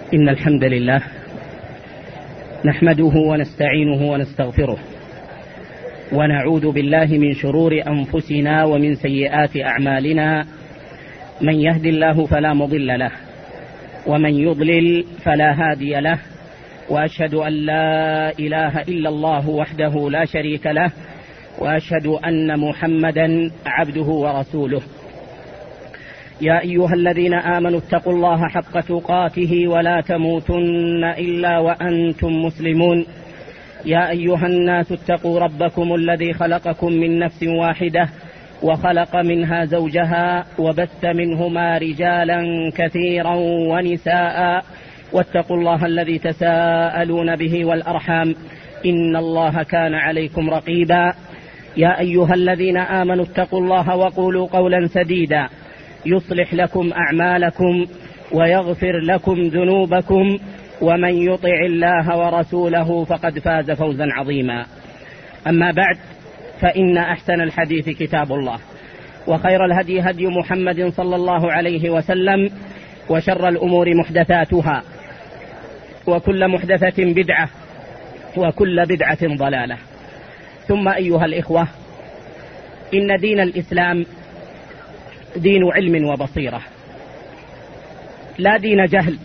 إن الحمد لله نحمده ونستعينه ونستغفره ونعوذ بالله من شرور أنفسنا ومن سيئات أعمالنا. من يهد الله فلا مضل له ومن يضلل فلا هادي له، وأشهد أن لا إله إلا الله وحده لا شريك له، وأشهد أن محمدا عبده ورسوله. يا أيها الذين آمنوا اتقوا الله حق تقاته ولا تموتن إلا وأنتم مسلمون. يا أيها الناس اتقوا ربكم الذي خلقكم من نفس واحدة وخلق منها زوجها وبث منهما رجالا كثيرا ونساء، واتقوا الله الذي تساءلون به والأرحام إن الله كان عليكم رقيبا. يا أيها الذين آمنوا اتقوا الله وقولوا قولا سديدا يصلح لكم أعمالكم ويغفر لكم ذنوبكم، ومن يطع الله ورسوله فقد فاز فوزا عظيما. أما بعد، فإن أحسن الحديث كتاب الله، وخير الهدي هدي محمد صلى الله عليه وسلم، وشر الأمور محدثاتها، وكل محدثة بدعة، وكل بدعة ضلالة. ثم أيها الإخوة، إن دين الإسلام دين علم وبصيرة، لا دين جهل،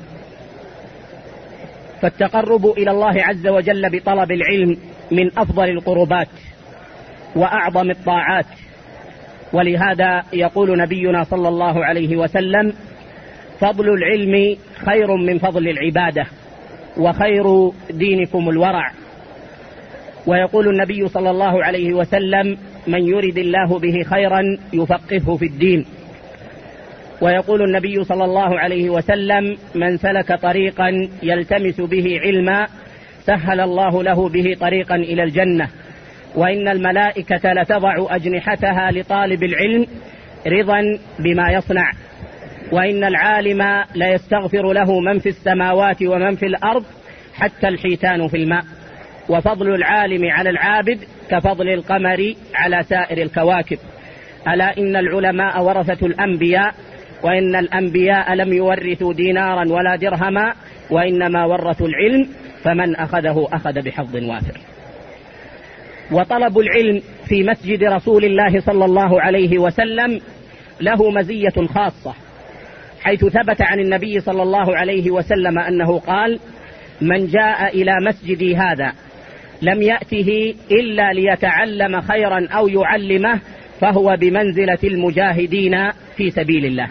فالتقرب إلى الله عز وجل بطلب العلم من أفضل القربات وأعظم الطاعات. ولهذا يقول نبينا صلى الله عليه وسلم: فضل العلم خير من فضل العبادة، وخير دينكم الورع. ويقول النبي صلى الله عليه وسلم: من يرد الله به خيرا يفقهه في الدين. ويقول النبي صلى الله عليه وسلم: من سلك طريقا يلتمس به علما سهل الله له به طريقا إلى الجنة. وإن الملائكة لتضع أجنحتها لطالب العلم رضا بما يصنع. وإن العالم ليستغفر له من في السماوات ومن في الأرض حتى الحيتان في الماء. وفضل العالم على العابد كفضل القمر على سائر الكواكب. ألا إن العلماء ورثة الأنبياء، وإن الأنبياء لم يورثوا دينارا ولا درهما، وإنما ورثوا العلم، فمن أخذه أخذ بحظ وافر. وطلب العلم في مسجد رسول الله صلى الله عليه وسلم له مزية خاصة، حيث ثبت عن النبي صلى الله عليه وسلم أنه قال: من جاء إلى مسجدي هذا لم يأته إلا ليتعلم خيرا أو يعلمه فهو بمنزلة المجاهدين في سبيل الله.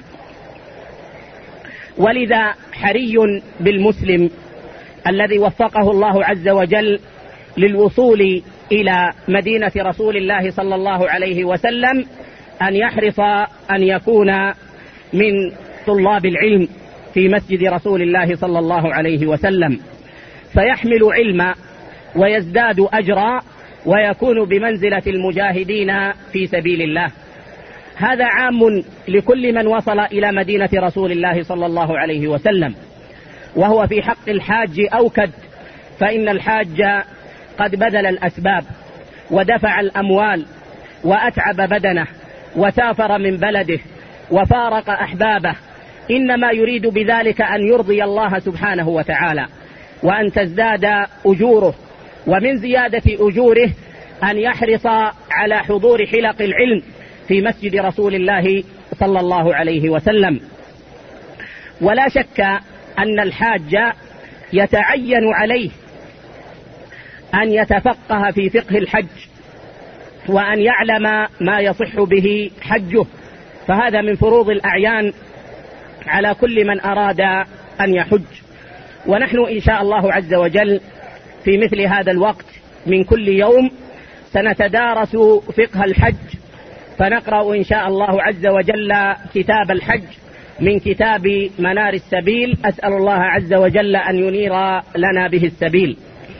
ولذا حري بالمسلم الذي وفقه الله عز وجل للوصول إلى مدينة رسول الله صلى الله عليه وسلم أن يحرص أن يكون من طلاب العلم في مسجد رسول الله صلى الله عليه وسلم، فيحمل علما ويزداد أجرا ويكون بمنزلة المجاهدين في سبيل الله. هذا عام لكل من وصل إلى مدينة رسول الله صلى الله عليه وسلم، وهو في حق الحاج أوكد، فإن الحاج قد بذل الأسباب ودفع الأموال وأتعب بدنه وسافر من بلده وفارق أحبابه، إنما يريد بذلك أن يرضي الله سبحانه وتعالى وأن تزداد أجوره. ومن زيادة أجوره أن يحرص على حضور حلق العلم في مسجد رسول الله صلى الله عليه وسلم. ولا شك أن الحاج يتعين عليه أن يتفقه في فقه الحج، وأن يعلم ما يصح به حجه، فهذا من فروض الأعيان على كل من أراد أن يحج. ونحن إن شاء الله عز وجل في مثل هذا الوقت من كل يوم سنتدارس فقه الحج، فنقرأ إن شاء الله عز وجل كتاب الحج من كتاب منار السبيل. أسأل الله عز وجل أن ينير لنا به السبيل.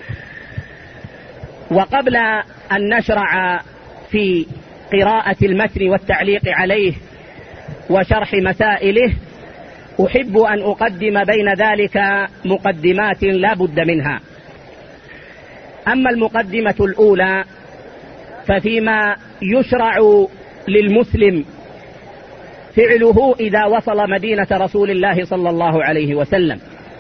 وقبل أن نشرع في قراءة المتن والتعليق عليه وشرح مسائله، أحب أن أقدم بين ذلك مقدمات لا بد منها. أما المقدمة الأولى ففيما يشرع للمسلم فعله إذا وصل مدينة رسول الله صلى الله عليه وسلم.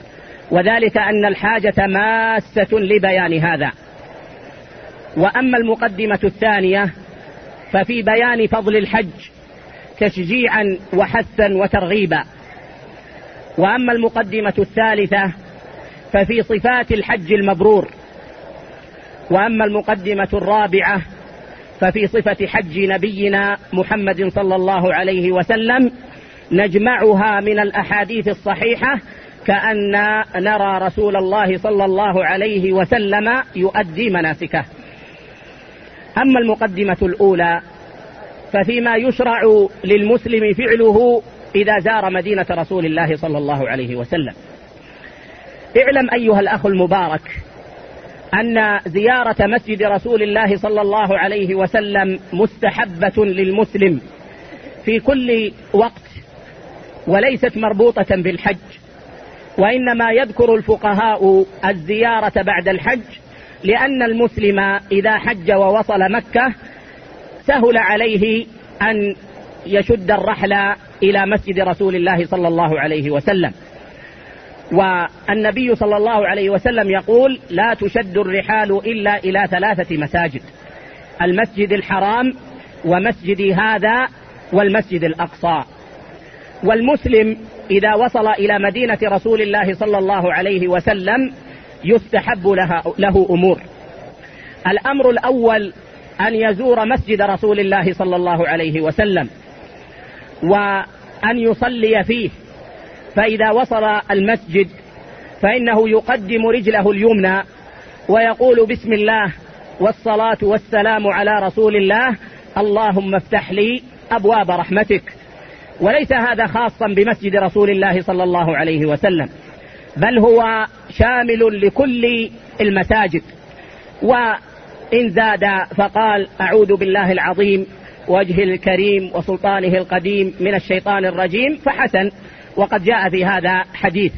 وذلك أن الحاجة ماسة لبيان هذا. وأما المقدمة الثانية ففي بيان فضل الحج تشجيعا وحثا وترغيبا. وأما المقدمة الثالثة ففي صفات الحج المبرور. وأما المقدمة الرابعة ففي صفة حج نبينا محمد صلى الله عليه وسلم، نجمعها من الأحاديث الصحيحة كأن نرى رسول الله صلى الله عليه وسلم يؤدي مناسكه. أما المقدمة الأولى ففيما يشرع للمسلم فعله إذا زار مدينة رسول الله صلى الله عليه وسلم. اعلم أيها الأخ المبارك أن زيارة مسجد رسول الله صلى الله عليه وسلم مستحبة للمسلم في كل وقت، وليست مربوطة بالحج، وإنما يذكر الفقهاء الزيارة بعد الحج لأن المسلم إذا حج ووصل مكة سهل عليه أن يشد الرحل إلى مسجد رسول الله صلى الله عليه وسلم. والنبي صلى الله عليه وسلم يقول: لا تشد الرحال إلا إلى 3 مساجد: المسجد الحرام، ومسجد هذا، والمسجد الأقصى. والمسلم إذا وصل إلى مدينة رسول الله صلى الله عليه وسلم يستحب له أمور. الأمر الأول أن يزور مسجد رسول الله صلى الله عليه وسلم وأن يصلي فيه، فإذا وصل المسجد فإنه يقدم رجله اليمنى ويقول: بسم الله والصلاة والسلام على رسول الله، اللهم افتح لي أبواب رحمتك. وليس هذا خاصا بمسجد رسول الله صلى الله عليه وسلم، بل هو شامل لكل المساجد. وإن زاد فقال: أعوذ بالله العظيم وجهه الكريم وسلطانه القديم من الشيطان الرجيم، فحسن، وقد جاء في هذا حديث.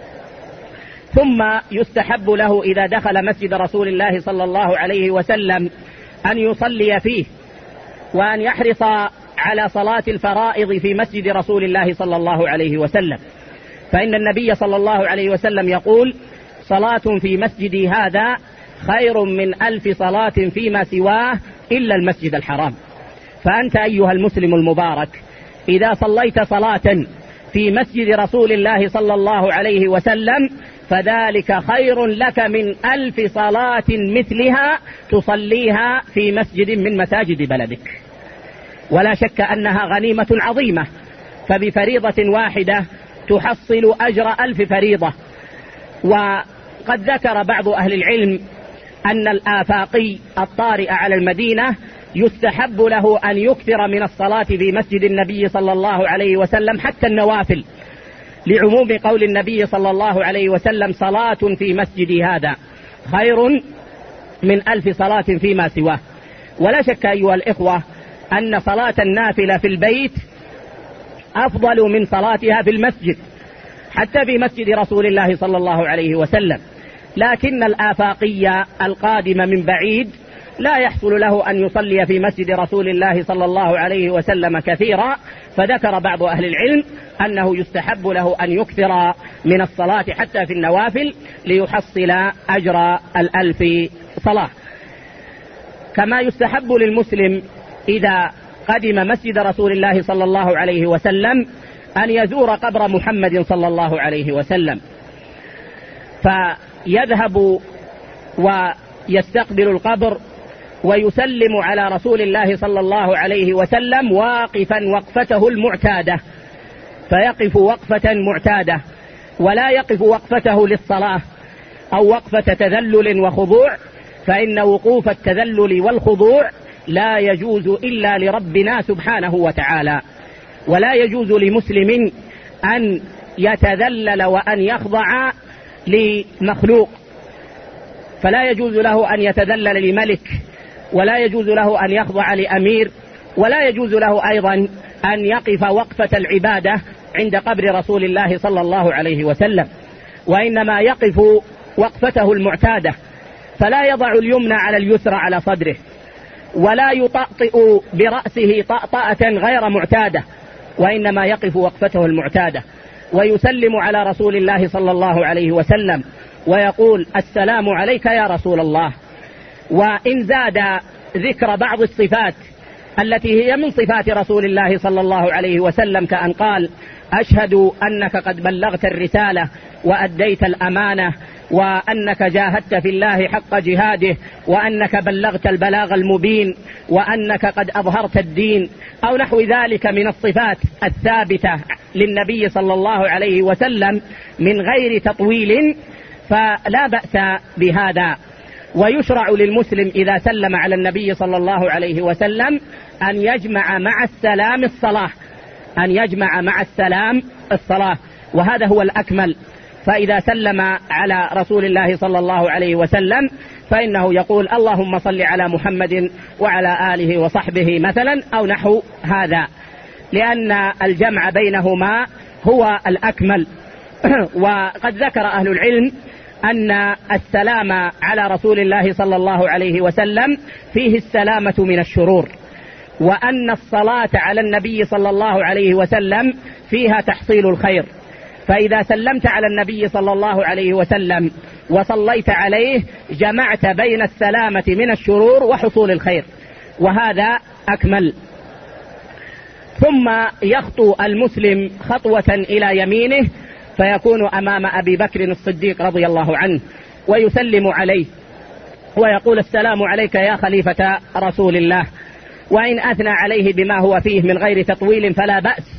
ثم يستحب له إذا دخل مسجد رسول الله صلى الله عليه وسلم أن يصلي فيه، وأن يحرص على صلاة الفرائض في مسجد رسول الله صلى الله عليه وسلم، فإن النبي صلى الله عليه وسلم يقول: صلاة في مسجدي هذا خير من 1000 صلاة فيما سواه إلا المسجد الحرام. فأنت أيها المسلم المبارك إذا صليت صلاة في مسجد رسول الله صلى الله عليه وسلم فذلك خير لك من 1000 صلاة مثلها تصليها في مسجد من مساجد بلدك. ولا شك أنها غنيمة عظيمة، فبفريضة واحدة تحصل أجر 1000 فريضة. وقد ذكر بعض أهل العلم أن الآفاقي الطارئ على المدينة يستحب له أن يكثر من الصلاة في مسجد النبي صلى الله عليه وسلم حتى النوافل، لعموم قول النبي صلى الله عليه وسلم: صلاة في مسجدي هذا خير من 1000 صلاة فيما سواه. ولا شك أيها الإخوة أن صلاة النافلة في البيت أفضل من صلاتها في المسجد، حتى في مسجد رسول الله صلى الله عليه وسلم. لكن الآفاقي القادم من بعيد لا يحصل له أن يصلي في مسجد رسول الله صلى الله عليه وسلم كثيرا، فذكر بعض أهل العلم أنه يستحب له أن يكثر من الصلاة حتى في النوافل ليحصل أجر 1000 صلاة. كما يستحب للمسلم إذا قدم مسجد رسول الله صلى الله عليه وسلم أن يزور قبر محمد صلى الله عليه وسلم، فيذهب ويستقبل القبر ويسلم على رسول الله صلى الله عليه وسلم واقفا وقفته المعتادة، فيقف وقفة معتادة، ولا يقف وقفته للصلاة أو وقفة تذلل وخضوع، فإن وقوف التذلل والخضوع لا يجوز إلا لربنا سبحانه وتعالى. ولا يجوز لمسلم أن يتذلل وأن يخضع لمخلوق، فلا يجوز له أن يتذلل لملك، ولا يجوز له أن يخضع لأمير، ولا يجوز له أيضا أن يقف وقفة العبادة عند قبر رسول الله صلى الله عليه وسلم، وإنما يقف وقفته المعتادة، فلا يضع اليمنى على اليسرى على صدره، ولا يطأطئ برأسه طأطأة غير معتادة، وإنما يقف وقفته المعتادة. ويسلم على رسول الله صلى الله عليه وسلم ويقول السلام عليك يا رسول الله. وإن زاد ذكر بعض الصفات التي هي من صفات رسول الله صلى الله عليه وسلم، كأن قال أشهد أنك قد بلغت الرسالة وأديت الأمانة، وأنك جاهدت في الله حق جهاده، وأنك بلغت البلاغ المبين، وأنك قد أظهرت الدين، أو نحو ذلك من الصفات الثابتة للنبي صلى الله عليه وسلم من غير تطويل، فلا بأس بهذا. ويشرع للمسلم إذا سلم على النبي صلى الله عليه وسلم أن يجمع مع السلام الصلاة، أن يجمع مع السلام الصلاة، وهذا هو الأكمل. فإذا سلم على رسول الله صلى الله عليه وسلم فإنه يقول اللهم صل على محمد وعلى آله وصحبه مثلا، أو نحو هذا، لأن الجمع بينهما هو الأكمل. وقد ذكر أهل العلم أن السلام على رسول الله صلى الله عليه وسلم فيه السلامة من الشرور، وأن الصلاة على النبي صلى الله عليه وسلم فيها تحصيل الخير. فإذا سلمت على النبي صلى الله عليه وسلم وصليت عليه جمعت بين السلامة من الشرور وحصول الخير، وهذا أكمل. ثم يخطو المسلم خطوة إلى يمينه فيكون أمام أبي بكر الصديق رضي الله عنه ويسلم عليه ويقول السلام عليك يا خليفة رسول الله، وإن أثنى عليه بما هو فيه من غير تطويل فلا بأس.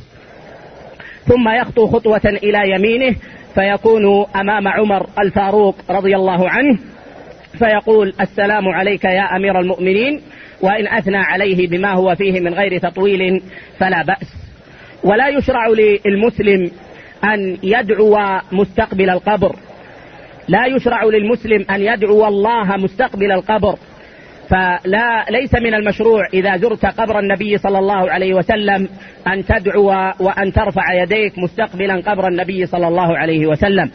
ثم يخطو خطوة إلى يمينه فيكون أمام عمر الفاروق رضي الله عنه فيقول السلام عليك يا أمير المؤمنين، وإن أثنى عليه بما هو فيه من غير تطويل فلا بأس. ولا يشرع للمسلم أن يدعو مستقبل القبر، لا يشرع للمسلم أن يدعو الله مستقبل القبر، فليس من المشروع إذا زرت قبر النبي صلى الله عليه وسلم أن تدعو وأن ترفع يديك مستقبلا قبر النبي صلى الله عليه وسلم.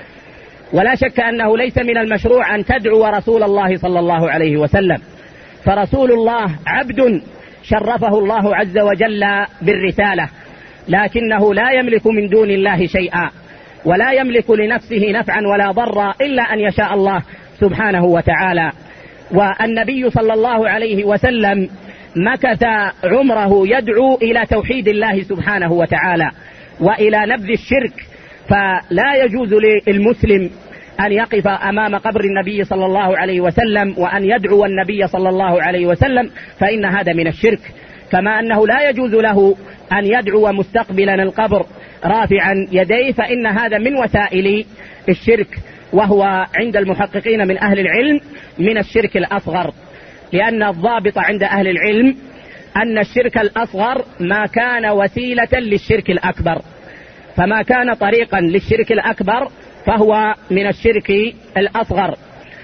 ولا شك أنه ليس من المشروع أن تدعو رسول الله صلى الله عليه وسلم، فرسول الله عبد شرفه الله عز وجل بالرسالة، لكنه لا يملك من دون الله شيئا، ولا يملك لنفسه نفعا ولا ضرا إلا أن يشاء الله سبحانه وتعالى. والنبي صلى الله عليه وسلم مكث عمره يدعو إلى توحيد الله سبحانه وتعالى وإلى نبذ الشرك، فلا يجوز للمسلم أن يقف أمام قبر النبي صلى الله عليه وسلم وأن يدعو النبي صلى الله عليه وسلم، فإن هذا من الشرك. كما أنه لا يجوز له أن يدعو مستقبلا القبر رافعا يديه، فإن هذا من وسائل الشرك، وهو عند المحققين من أهل العلم من الشرك الأصغر، لأن الضابط عند أهل العلم أن الشرك الأصغر ما كان وسيلة للشرك الأكبر، فما كان طريقا للشرك الأكبر فهو من الشرك الأصغر.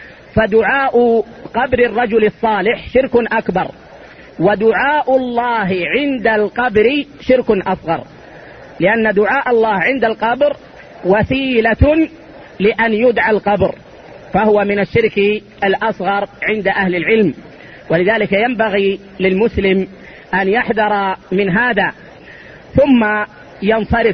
فدعاء قبر الرجل الصالح شرك أكبر، ودعاء الله عند القبر شرك أصغر، لأن دعاء الله عند القبر وسيلة لأن يدعى القبر، فهو من الشرك الأصغر عند أهل العلم. ولذلك ينبغي للمسلم أن يحذر من هذا، ثم ينصرف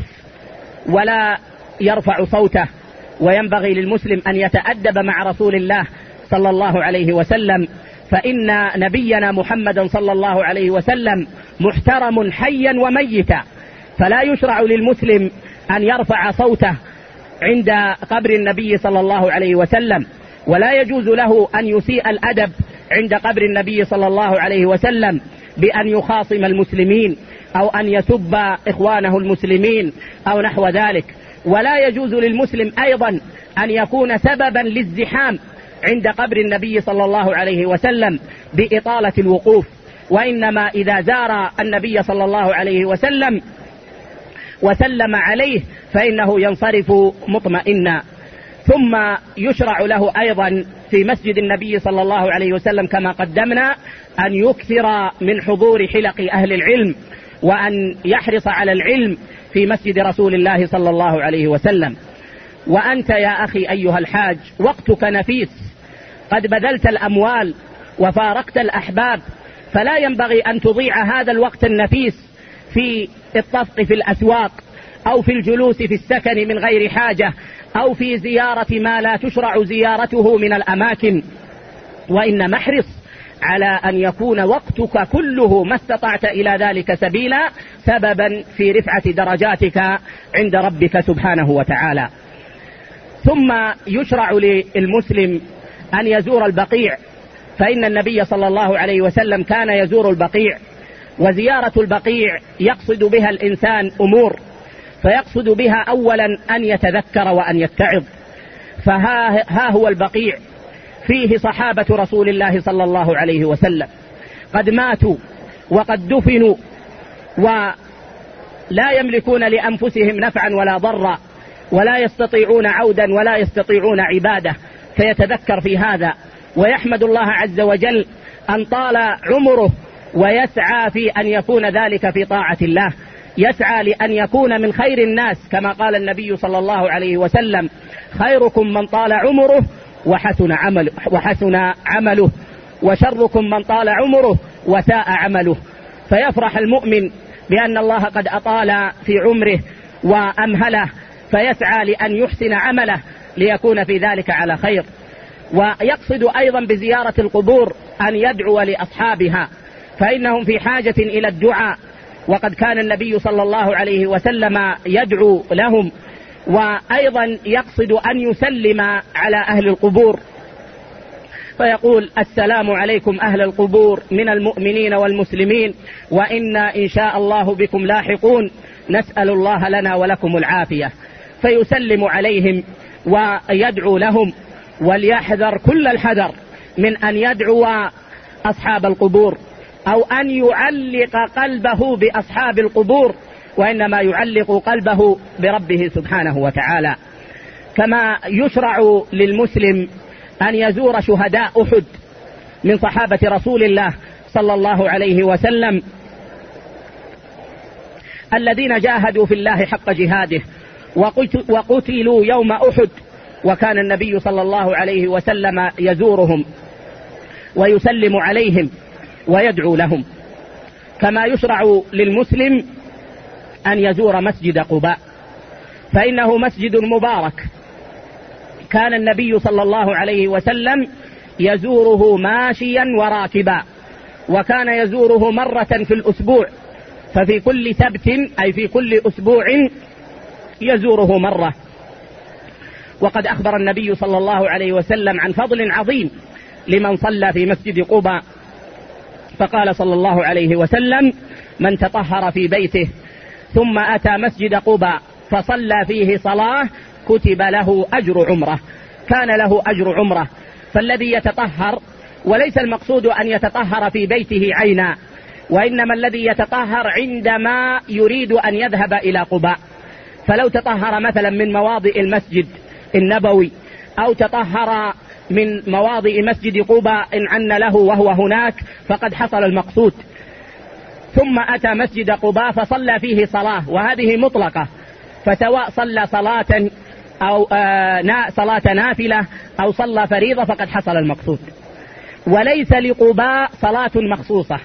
ولا يرفع صوته. وينبغي للمسلم أن يتأدب مع رسول الله صلى الله عليه وسلم، فإن نبينا محمدا صلى الله عليه وسلم محترم حيا وميتا، فلا يشرع للمسلم أن يرفع صوته عند قبر النبي صلى الله عليه وسلم، ولا يجوز له أن يسيء الأدب عند قبر النبي صلى الله عليه وسلم بأن يخاصم المسلمين أو أن يسب إخوانه المسلمين أو نحو ذلك. ولا يجوز للمسلم أيضا أن يكون سببا للزحام عند قبر النبي صلى الله عليه وسلم بإطالة الوقوف، وإنما إذا زار النبي صلى الله عليه وسلم وسلم عليه فإنه ينصرف مطمئنا. ثم يشرع له أيضا في مسجد النبي صلى الله عليه وسلم كما قدمنا أن يكثر من حضور حلق أهل العلم، وأن يحرص على العلم في مسجد رسول الله صلى الله عليه وسلم. وأنت يا أخي أيها الحاج وقتك نفيس، قد بذلت الأموال وفارقت الأحباب، فلا ينبغي أن تضيع هذا الوقت النفيس في الطفق في الأسواق أو في الجلوس في السكن من غير حاجة، أو في زيارة ما لا تشرع زيارته من الأماكن، وإنما احرص على أن يكون وقتك كله ما استطعت إلى ذلك سبيلا سببا في رفعة درجاتك عند ربك سبحانه وتعالى. ثم يشرع للمسلم أن يزور البقيع، فإن النبي صلى الله عليه وسلم كان يزور البقيع، وزيارة البقيع يقصد بها الإنسان أمور، فيقصد بها أولا أن يتذكر وأن يتعظ، فها هو البقيع فيه صحابة رسول الله صلى الله عليه وسلم قد ماتوا وقد دفنوا ولا يملكون لأنفسهم نفعا ولا ضرا، ولا يستطيعون عودا ولا يستطيعون عبادة، فيتذكر في هذا ويحمد الله عز وجل أن طال عمره، ويسعى في أن يكون ذلك في طاعة الله، يسعى لأن يكون من خير الناس، كما قال النبي صلى الله عليه وسلم: خيركم من طال عمره وحسن عمله، وشركم من طال عمره وساء عمله. فيفرح المؤمن بأن الله قد أطال في عمره وأمهله، فيسعى لأن يحسن عمله ليكون في ذلك على خير. ويقصد أيضا بزيارة القبور أن يدعو لأصحابها، فإنهم في حاجة إلى الدعاء، وقد كان النبي صلى الله عليه وسلم يدعو لهم. وأيضا يقصد أن يسلم على أهل القبور، فيقول: السلام عليكم أهل القبور من المؤمنين والمسلمين، وإنا إن شاء الله بكم لاحقون، نسأل الله لنا ولكم العافية. فيسلم عليهم ويدعو لهم، وليحذر كل الحذر من أن يدعو أصحاب القبور أو أن يعلق قلبه بأصحاب القبور، وإنما يعلق قلبه بربه سبحانه وتعالى. كما يشرع للمسلم أن يزور شهداء أحد من صحابة رسول الله صلى الله عليه وسلم الذين جاهدوا في الله حق جهاده وقتلوا يوم أحد، وكان النبي صلى الله عليه وسلم يزورهم ويسلم عليهم ويدعو لهم. كما يشرع للمسلم أن يزور مسجد قباء، فإنه مسجد مبارك، كان النبي صلى الله عليه وسلم يزوره ماشيا وراكبا، وكان يزوره مرة في الأسبوع، ففي كل سبت أي في كل أسبوع يزوره مرة. وقد أخبر النبي صلى الله عليه وسلم عن فضل عظيم لمن صلى في مسجد قباء، فقال صلى الله عليه وسلم: من تطهر في بيته ثم أتى مسجد قباء فصلى فيه صلاة كتب له أجر عمره، كان له أجر عمره. فالذي يتطهر، وليس المقصود أن يتطهر في بيته عينا، وإنما الذي يتطهر عندما يريد أن يذهب إلى قباء، فلو تطهر مثلا من مواضع المسجد النبوي أو تطهر من مواضع مسجد قباء إن عن له وهو هناك فقد حصل المقصود. ثم أتى مسجد قباء فصلى فيه صلاة، وهذه مطلقة، فسواء صلى صلاة أو صلاة نافلة أو صلى فريضة فقد حصل المقصود. وليس لقباء صلاة مخصوصة،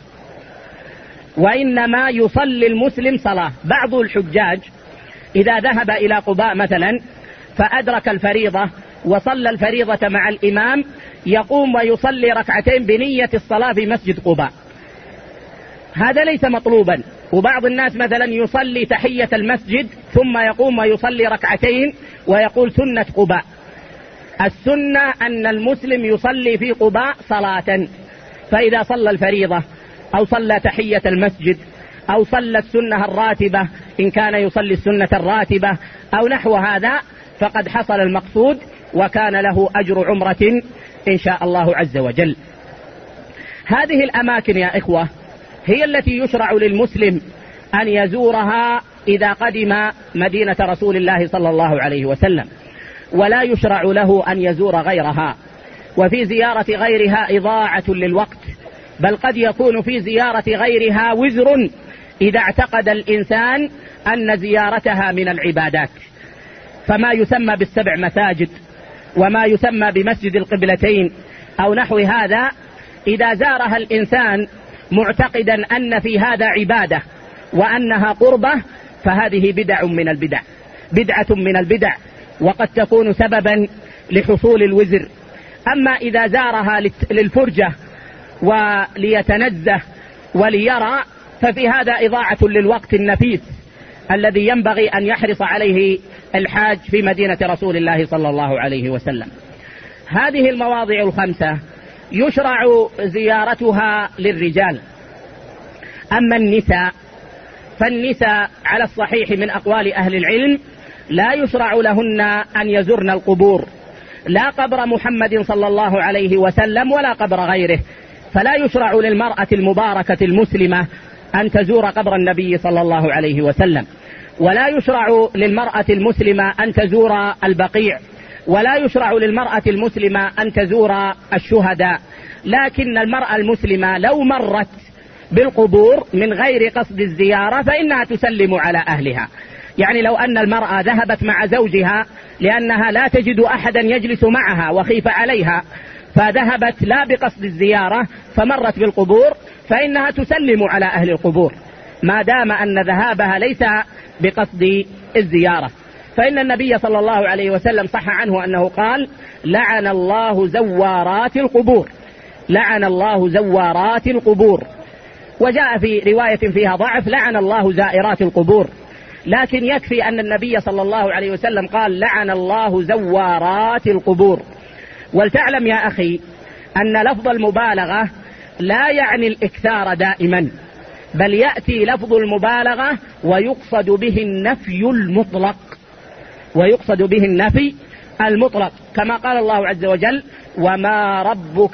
وإنما يصلي المسلم صلاة. بعض الحجاج إذا ذهب إلى قباء مثلا فأدرك الفريضة وصلى الفريضة مع الإمام، يقوم ويصلي ركعتين بنية الصلاة في مسجد قباء، هذا ليس مطلوبا. وبعض الناس مثلا يصلي تحية المسجد ثم يقوم ويصلي ركعتين ويقول سنة قباء. السنة أن المسلم يصلي في قباء صلاة، فإذا صلى الفريضة أو صلى تحية المسجد أو صلى السنة الراتبة إن كان يصلي السنة الراتبة أو نحو هذا فقد حصل المقصود، وكان له أجر عمرة إن شاء الله عز وجل. هذه الأماكن يا إخوة هي التي يشرع للمسلم أن يزورها إذا قدم مدينة رسول الله صلى الله عليه وسلم، ولا يشرع له أن يزور غيرها. وفي زيارة غيرها إضاعة للوقت، بل قد يكون في زيارة غيرها وزر إذا اعتقد الإنسان أن زيارتها من العبادات. فما يسمى بالسبع مساجد وما يسمى بمسجد القبلتين أو نحو هذا، إذا زارها الإنسان معتقدا أن في هذا عبادة وأنها قربة، فهذه بدعة من البدع وقد تكون سببا لحصول الوزر. أما إذا زارها للفرجة وليتنزه وليرى ففي هذا إضاعة للوقت النفيس الذي ينبغي أن يحرص عليه الحاج في مدينة رسول الله صلى الله عليه وسلم. هذه المواضع الخمسة يشرع زيارتها للرجال. أما النساء فالنساء على الصحيح من أقوال أهل العلم لا يشرع لهن أن يزرن القبور، لا قبر محمد صلى الله عليه وسلم ولا قبر غيره، فلا يشرع للمرأة المباركة المسلمة أن تزور قبر النبي صلى الله عليه وسلم، ولا يشرع للمرأة المسلمة أن تزور البقيع، ولا يشرع للمرأة المسلمة أن تزور الشهداء. لكن المرأة المسلمة لو مرت بالقبور من غير قصد الزيارة فإنها تسلم على أهلها. يعني لو أن المرأة ذهبت مع زوجها لأنها لا تجد أحدا يجلس معها وخيف عليها فذهبت لا بقصد الزيارة فمرت بالقبور فإنها تسلم على أهل القبور ما دام أن ذهابها ليس بقصد الزيارة. فإن النبي صلى الله عليه وسلم صح عنه أنه قال: لعن الله زوارات القبور، لعن الله زوارات القبور. وجاء في رواية فيها ضعف: لعن الله زائرات القبور. لكن يكفي أن النبي صلى الله عليه وسلم قال: لعن الله زوارات القبور. ولتعلم يا أخي أن لفظ المبالغة لا يعني الإكثار دائما، بل يأتي لفظ المبالغة ويقصد به النفي المطلق، ويقصد به النفي المطلق، كما قال الله عز وجل: وما ربك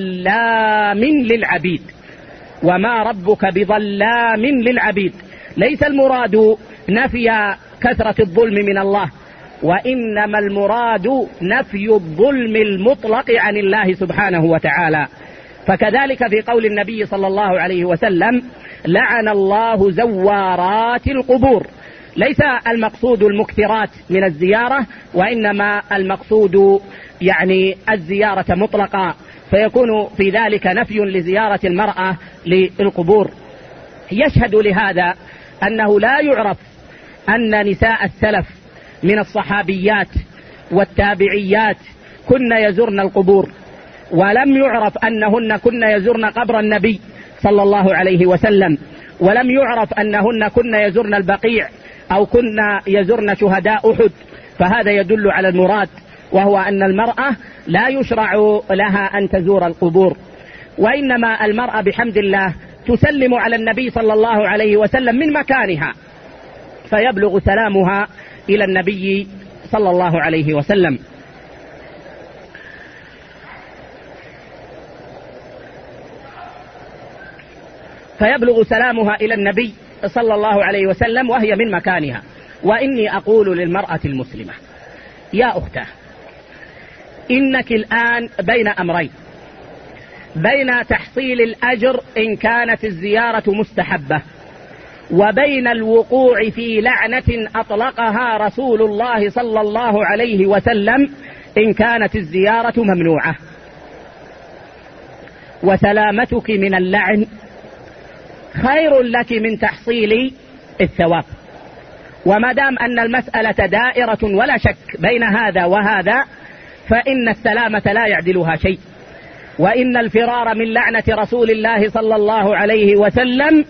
بظلام للعبيد، وما ربك بظلام للعبيد. ليس المراد نفي كثرة الظلم من الله، وإنما المراد نفي الظلم المطلق عن الله سبحانه وتعالى. فكذلك في قول النبي صلى الله عليه وسلم: لعن الله زوارات القبور، ليس المقصود المكثرات من الزيارة، وإنما المقصود يعني الزيارة مطلقا، فيكون في ذلك نفي لزيارة المرأة للقبور. يشهد لهذا أنه لا يعرف أن نساء السلف من الصحابيات والتابعيات كن يزرن القبور، ولم يعرف أنهن كن يزرن قبر النبي صلى الله عليه وسلم، ولم يعرف أنهن كن يزرن البقيع أو كن يزرن شهداء أحد. فهذا يدل على المراد، وهو أن المرأة لا يشرع لها أن تزور القبور، وإنما المرأة بحمد الله تسلم على النبي صلى الله عليه وسلم من مكانها، فيبلغ سلامها إلى النبي صلى الله عليه وسلم. فيبلغ سلامها إلى النبي صلى الله عليه وسلم وهي من مكانها. وإني أقول للمرأة المسلمة: يا أختاه، إنك الآن بين أمرين، بين تحصيل الأجر إن كانت الزيارة مستحبة، وبين الوقوع في لعنة أطلقها رسول الله صلى الله عليه وسلم إن كانت الزيارة ممنوعة. وسلامتك من اللعن خير لك من تحصيل الثواب. وما دام أن المسألة دائرة ولا شك بين هذا وهذا، فإن السلامة لا يعدلها شيء، وإن الفرار من لعنة رسول الله صلى الله عليه وسلم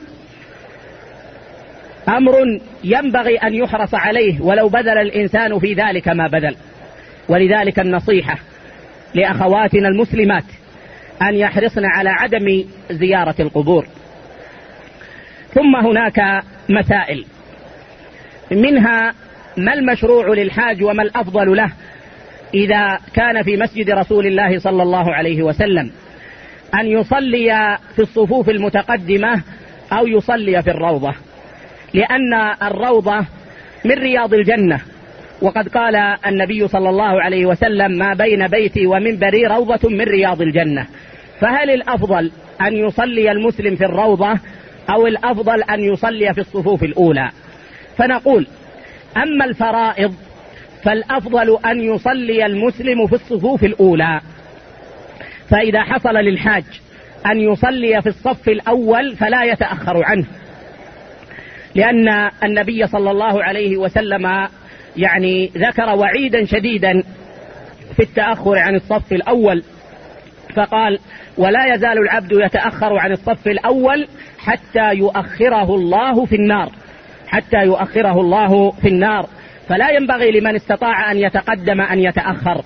أمر ينبغي أن يحرص عليه ولو بذل الإنسان في ذلك ما بذل. ولذلك النصيحة لأخواتنا المسلمات أن يحرصن على عدم زيارة القبور. ثم هناك مسائل، منها ما المشروع للحاج وما الأفضل له إذا كان في مسجد رسول الله صلى الله عليه وسلم: أن يصلي في الصفوف المتقدمة أو يصلي في الروضة، لأن الروضة من رياض الجنة، وقد قال النبي صلى الله عليه وسلم: ما بين بيتي ومنبري روضة من رياض الجنة. فهل الأفضل أن يصلي المسلم في الروضة أو الأفضل أن يصلي في الصفوف الأولى؟ فنقول: أما الفرائض فالأفضل أن يصلي المسلم في الصفوف الأولى، فإذا حصل للحاج أن يصلي في الصف الأول فلا يتأخر عنه، لأن النبي صلى الله عليه وسلم يعني ذكر وعيدا شديدا في التأخر عن الصف الأول، فقال: ولا يزال العبد يتأخر عن الصف الأول حتى يؤخره الله في النار، حتى يؤخره الله في النار. فلا ينبغي لمن استطاع أن يتقدم أن يتأخر.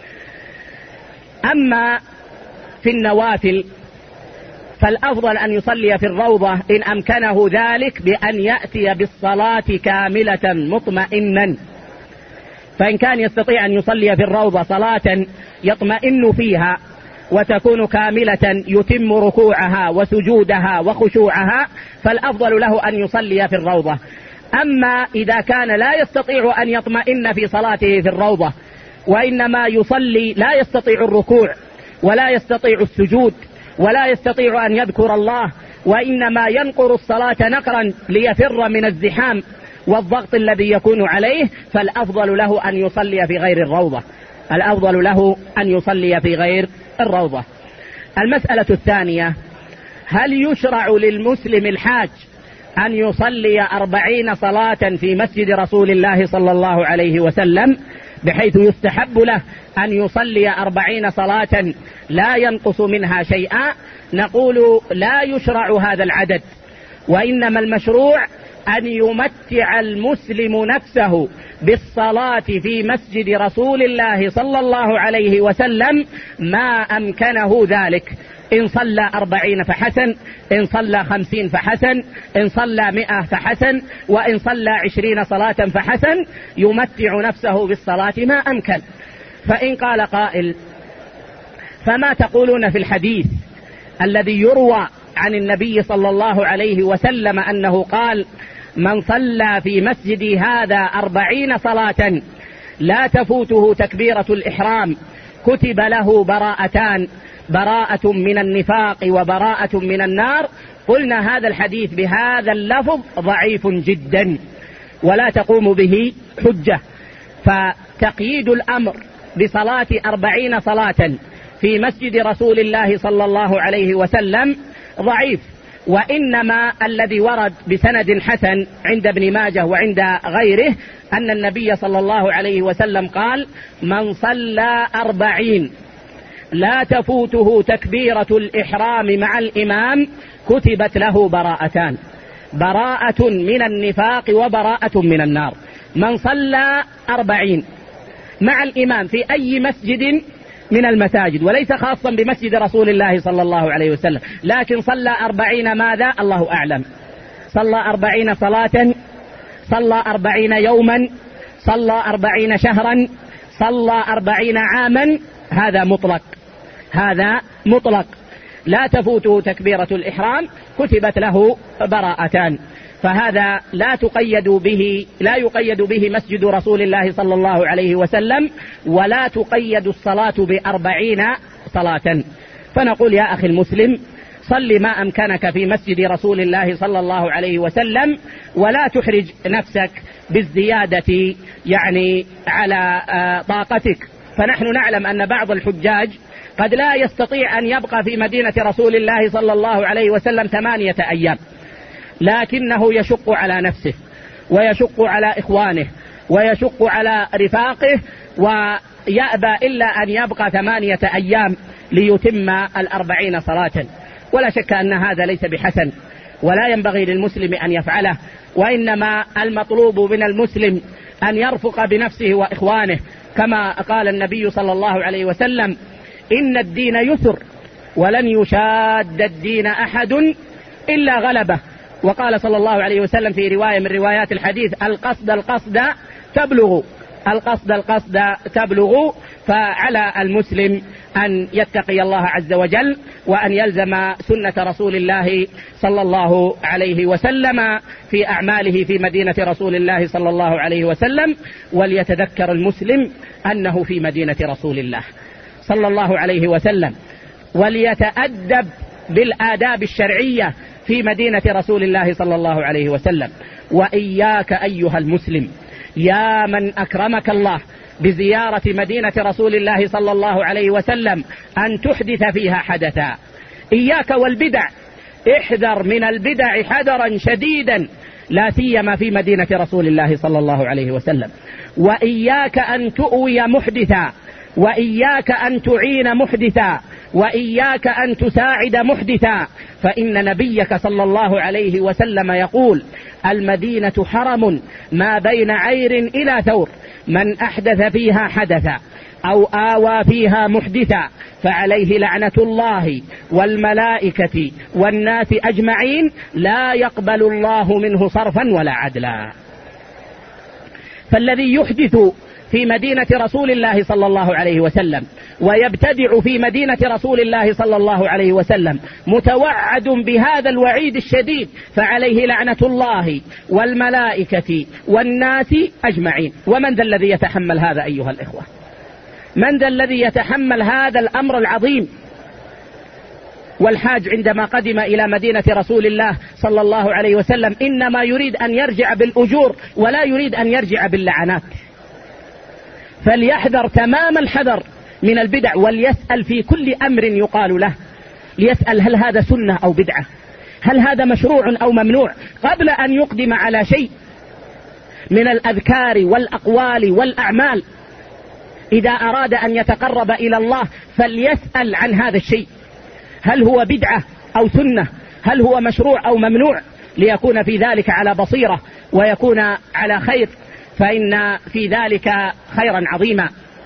أما في النوافل فالأفضل أن يصلي في الروضة إن أمكنه ذلك بأن يأتي بالصلاة كاملة مطمئنا. فإن كان يستطيع أن يصلي في الروضة صلاة يطمئن فيها وتكون كاملة يتم ركوعها وسجودها وخشوعها فالأفضل له أن يصلي في الروضة. أما إذا كان لا يستطيع أن يطمئن في صلاته في الروضة وإنما يصلي لا يستطيع الركوع ولا يستطيع السجود ولا يستطيع أن يذكر الله وإنما ينقر الصلاة نقرا ليفر من الزحام والضغط الذي يكون عليه، فالأفضل له أن يصلي في غير الروضة، الأفضل له أن يصلي في غير الروضة. المسألة الثانية: هل يشرع للمسلم الحاج أن يصلي 40 صلاة في مسجد رسول الله صلى الله عليه وسلم، بحيث يستحب له أن يصلي 40 صلاة لا ينقص منها شيئا؟ نقول: لا يشرع هذا العدد، وإنما المشروع أن يمتع المسلم نفسه بالصلاة في مسجد رسول الله صلى الله عليه وسلم ما أمكنه ذلك. إن صلى 40 فحسن، إن صلى 50 فحسن، إن صلى 100 فحسن، وإن صلى 20 صلاة فحسن، يمتع نفسه بالصلاة ما أمكن. فإن قال قائل: فما تقولون في الحديث الذي يروى عن النبي صلى الله عليه وسلم أنه قال: من صلى في مسجدي هذا 40 صلاة لا تفوته تكبيرة الإحرام كتب له براءتان، براءة من النفاق وبراءة من النار. قلنا: هذا الحديث بهذا اللفظ ضعيف جدا ولا تقوم به حجة، فتقييد الأمر بصلاة 40 صلاة في مسجد رسول الله صلى الله عليه وسلم ضعيف. وإنما الذي ورد بسند حسن عند ابن ماجه وعند غيره أن النبي صلى الله عليه وسلم قال: من صلى 40 لا تفوته تكبيرة الإحرام مع الإمام كتبت له براءتان، براءة من النفاق وبراءة من النار. من صلى 40 مع الإمام في أي مسجد من المساجد، وليس خاصا بمسجد رسول الله صلى الله عليه وسلم، لكن صلى 40 ماذا؟ الله أعلم. صلى 40 صلاة، صلى 40 يوما، صلى 40 شهرا، صلى 40 عاما، هذا مطلق، هذا مطلق. لا تفوته تكبيرة الإحرام كتبت له براءتان. فهذا لا يقيد به مسجد رسول الله صلى الله عليه وسلم، ولا تقيد الصلاة ب40 صلاة. فنقول: يا أخي المسلم، صل ما أمكنك في مسجد رسول الله صلى الله عليه وسلم، ولا تحرج نفسك بالزيادة يعني على طاقتك. فنحن نعلم أن بعض الحجاج قد لا يستطيع أن يبقى في مدينة رسول الله صلى الله عليه وسلم 8 أيام، لكنه يشق على نفسه ويشق على إخوانه ويشق على رفاقه، ويأبى إلا أن يبقى 8 أيام ليتم 40 صلاة. ولا شك أن هذا ليس بحسن، ولا ينبغي للمسلم أن يفعله، وإنما المطلوب من المسلم أن يرفق بنفسه وإخوانه، كما قال النبي صلى الله عليه وسلم: إن الدين يسر ولن يشاد الدين أحد إلا غلبه. وقال صلى الله عليه وسلم في رواية من روايات الحديث: القصد تبلغ، القصد تبلغ. فعلى المسلم أن يتقي الله عز وجل، وأن يلزم سنة رسول الله صلى الله عليه وسلم في أعماله في مدينة رسول الله صلى الله عليه وسلم، وليتذكر المسلم أنه في مدينة رسول الله صلى الله عليه وسلم، وليتأدب بالآداب الشرعية في مدينة رسول الله صلى الله عليه وسلم. وإياك أيها المسلم يا من أكرمك الله بزيارة مدينة رسول الله صلى الله عليه وسلم أن تحدث فيها حدثا. إياك والبدع، احذر من البدع حذرا شديدا، لا سيما في مدينة رسول الله صلى الله عليه وسلم. وإياك أن تؤوي محدثا، وإياك أن تعين محدثا، وإياك أن تساعد محدثا، فإن نبيك صلى الله عليه وسلم يقول: المدينة حرم ما بين عير إلى ثور، من أحدث فيها حدثا أو آوى فيها محدثا فعليه لعنة الله والملائكة والناس أجمعين، لا يقبل الله منه صرفا ولا عدلا. فالذي يحدث في مدينة رسول الله صلى الله عليه وسلم ويبتدع في مدينة رسول الله صلى الله عليه وسلم متوعد بهذا الوعيد الشديد، فعليه لعنة الله والملائكة والناس أجمعين. ومن ذا الذي يتحمل هذا أيها الإخوة؟ من ذا الذي يتحمل هذا الأمر العظيم؟ والحاج عندما قدم إلى مدينة رسول الله صلى الله عليه وسلم إنما يريد أن يرجع بالأجور ولا يريد أن يرجع باللعنات. فليحذر تمام الحذر من البدع، وليسأل في كل أمر يقال له، ليسأل هل هذا سنة أو بدعة، هل هذا مشروع أو ممنوع، قبل أن يقدم على شيء من الأذكار والأقوال والأعمال. إذا أراد أن يتقرب إلى الله فليسأل عن هذا الشيء، هل هو بدعة أو سنة، هل هو مشروع أو ممنوع، ليكون في ذلك على بصيرة ويكون على خير، فإن في ذلك خيرا عظيما.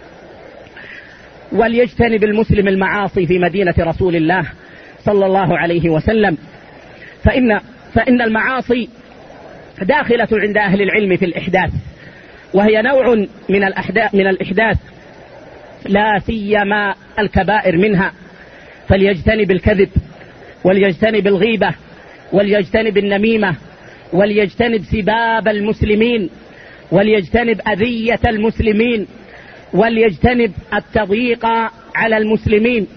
وليجتنب المسلم المعاصي في مدينة رسول الله صلى الله عليه وسلم، فإن المعاصي داخلة عند أهل العلم في الإحداث، وهي نوع من الإحداث، لا سيما الكبائر منها. فليجتنب الكذب، وليجتنب الغيبة، وليجتنب النميمة، وليجتنب سباب المسلمين، وليجتنب أذية المسلمين، وليجتنب التضييق على المسلمين.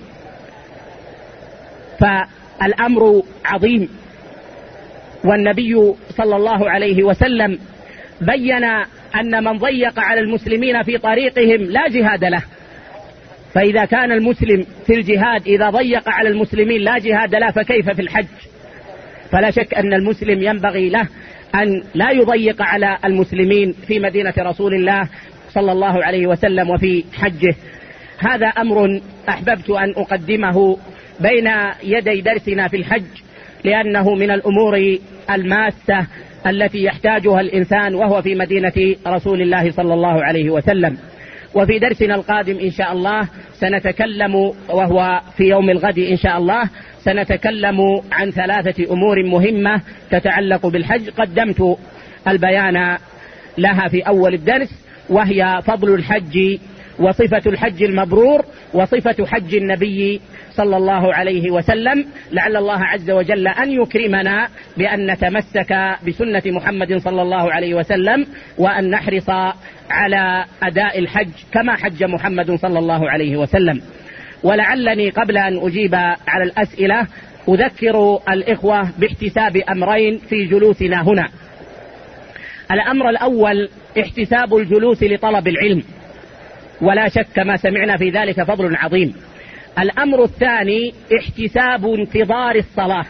فالأمر عظيم، والنبي صلى الله عليه وسلم بين أن من ضيق على المسلمين في طريقهم لا جهاد له. فإذا كان المسلم في الجهاد إذا ضيق على المسلمين لا جهاد له، فكيف في الحج؟ فلا شك أن المسلم ينبغي له أن لا يضيق على المسلمين في مدينة رسول الله صلى الله عليه وسلم وفي حجه. هذا أمر أحببت أن أقدمه بين يدي درسنا في الحج، لأنه من الأمور الماسة التي يحتاجها الإنسان وهو في مدينة رسول الله صلى الله عليه وسلم. وفي درسنا القادم إن شاء الله سنتكلم، وهو في يوم الغد إن شاء الله، سنتكلم عن 3 أمور مهمة تتعلق بالحج، قدمت البيان لها في أول الدرس، وهي فضل الحج، وصفة الحج المبرور، وصفة حج النبي صلى الله عليه وسلم. لعل الله عز وجل أن يكرمنا بأن نتمسك بسنة محمد صلى الله عليه وسلم، وأن نحرص على أداء الحج كما حج محمد صلى الله عليه وسلم. ولعلني قبل أن أجيب على الأسئلة أذكر الإخوة باحتساب أمرين في جلوسنا هنا. الأمر الأول احتساب الجلوس لطلب العلم، ولا شك ما سمعنا في ذلك فضل عظيم. الأمر الثاني احتساب انتظار الصلاة،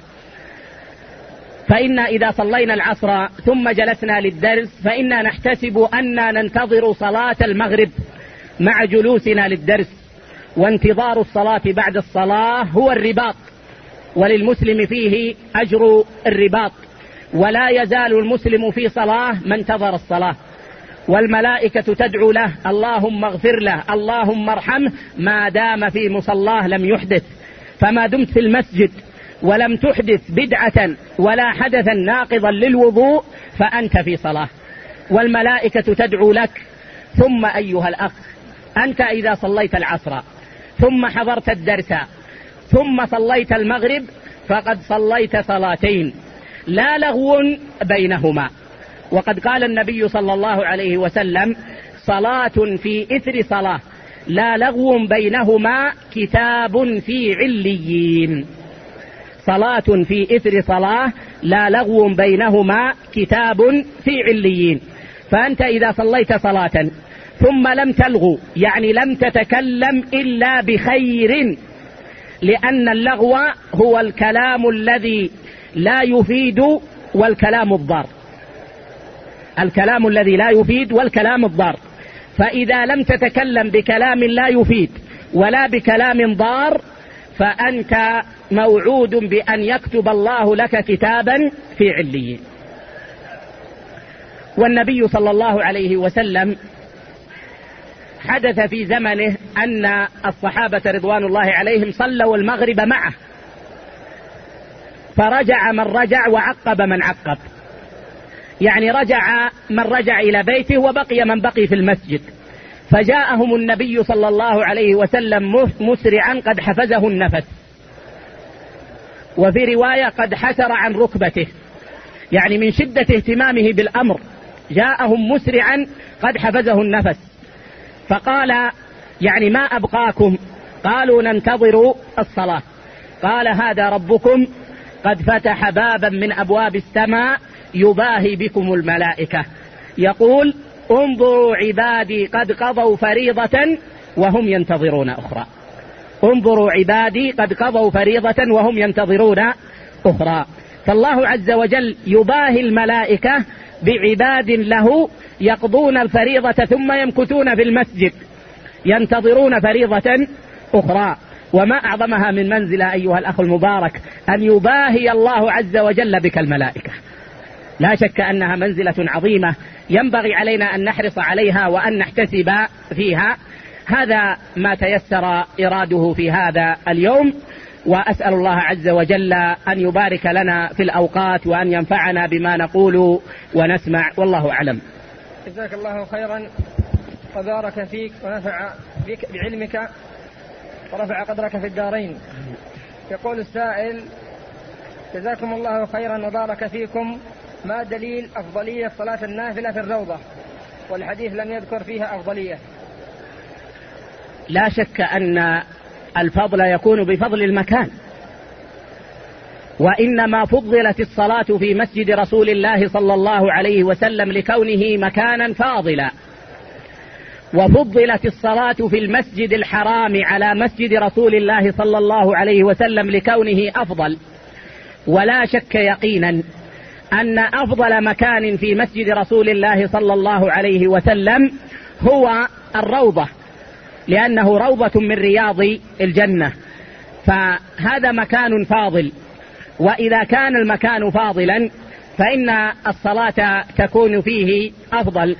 فإن إذا صلينا العصر ثم جلسنا للدرس فإنا نحتسب أننا ننتظر صلاة المغرب مع جلوسنا للدرس. وانتظار الصلاة بعد الصلاة هو الرباط، وللمسلم فيه أجر الرباط، ولا يزال المسلم في صلاة ما انتظر الصلاة، والملائكة تدعو له اللهم اغفر له اللهم ارحمه ما دام في مصلاه لم يحدث. فما دمت في المسجد ولم تحدث بدعة ولا حدثا ناقضا للوضوء فأنت في صلاة، والملائكة تدعو لك. ثم أيها الأخ، أنت إذا صليت العصر ثم حضرت الدرس ثم صليت المغرب فقد صليت صلاتين لا لغو بينهما. وقد قال النبي صلى الله عليه وسلم صلاة في إثر صلاة لا لغو بينهما كتاب في عليين. صلاة في إثر صلاة لا لغو بينهما كتاب في عليين. فأنت إذا صليت صلاة ثم لم تلغو، يعني لم تتكلم إلا بخير، لأن اللغو هو الكلام الذي لا يفيد والكلام الضار. الكلام الذي لا يفيد والكلام الضار. فإذا لم تتكلم بكلام لا يفيد ولا بكلام ضار فأنت موعود بأن يكتب الله لك كتابا في عليين. والنبي صلى الله عليه وسلم حدث في زمنه أن الصحابة رضوان الله عليهم صلوا المغرب معه، فرجع من رجع وعقب من عقب، يعني رجع من رجع إلى بيته وبقي من بقي في المسجد. فجاءهم النبي صلى الله عليه وسلم مسرعا قد حفزه النفس، وفي رواية قد حسر عن ركبته، يعني من شدة اهتمامه بالأمر جاءهم مسرعا قد حفزه النفس. فقال يعني ما أبقاكم؟ قالوا ننتظر الصلاة. قال هذا ربكم قد فتح بابا من أبواب السماء يباهي بكم الملائكة، يقول انظروا عبادي قد قضوا فريضة وهم ينتظرون أخرى. انظروا عبادي قد قضوا فريضة وهم ينتظرون أخرى. فالله عز وجل يباهي الملائكة بعباد له يقضون الفريضة ثم يمكثون في المسجد ينتظرون فريضة أخرى. وما أعظمها من منزلة أيها الأخ المبارك أن يباهي الله عز وجل بك الملائكة. لا شك أنها منزلة عظيمة ينبغي علينا أن نحرص عليها وأن نحتسب فيها. هذا ما تيسر إراده في هذا اليوم، وأسأل الله عز وجل أن يبارك لنا في الأوقات وأن ينفعنا بما نقول ونسمع، والله أعلم. جزاك الله خيرا وبارك فيك ونفع بك بعلمك ورفع قدرك في الدارين. يقول السائل: جزاكم الله خيرا وبارك فيكم، ما دليل أفضلية صلاة النافلة في الروضة؟ والحديث لم يذكر فيها أفضلية. لا شك أن الفضل يكون بفضل المكان، وإنما فضلت الصلاة في مسجد رسول الله صلى الله عليه وسلم لكونه مكانا فاضلا، وفضلت الصلاة في المسجد الحرام على مسجد رسول الله صلى الله عليه وسلم لكونه أفضل. ولا شك يقينا أن أفضل مكان في مسجد رسول الله صلى الله عليه وسلم هو الروضة، لأنه روضة من رياض الجنة، فهذا مكان فاضل. وإذا كان المكان فاضلا فإن الصلاة تكون فيه أفضل.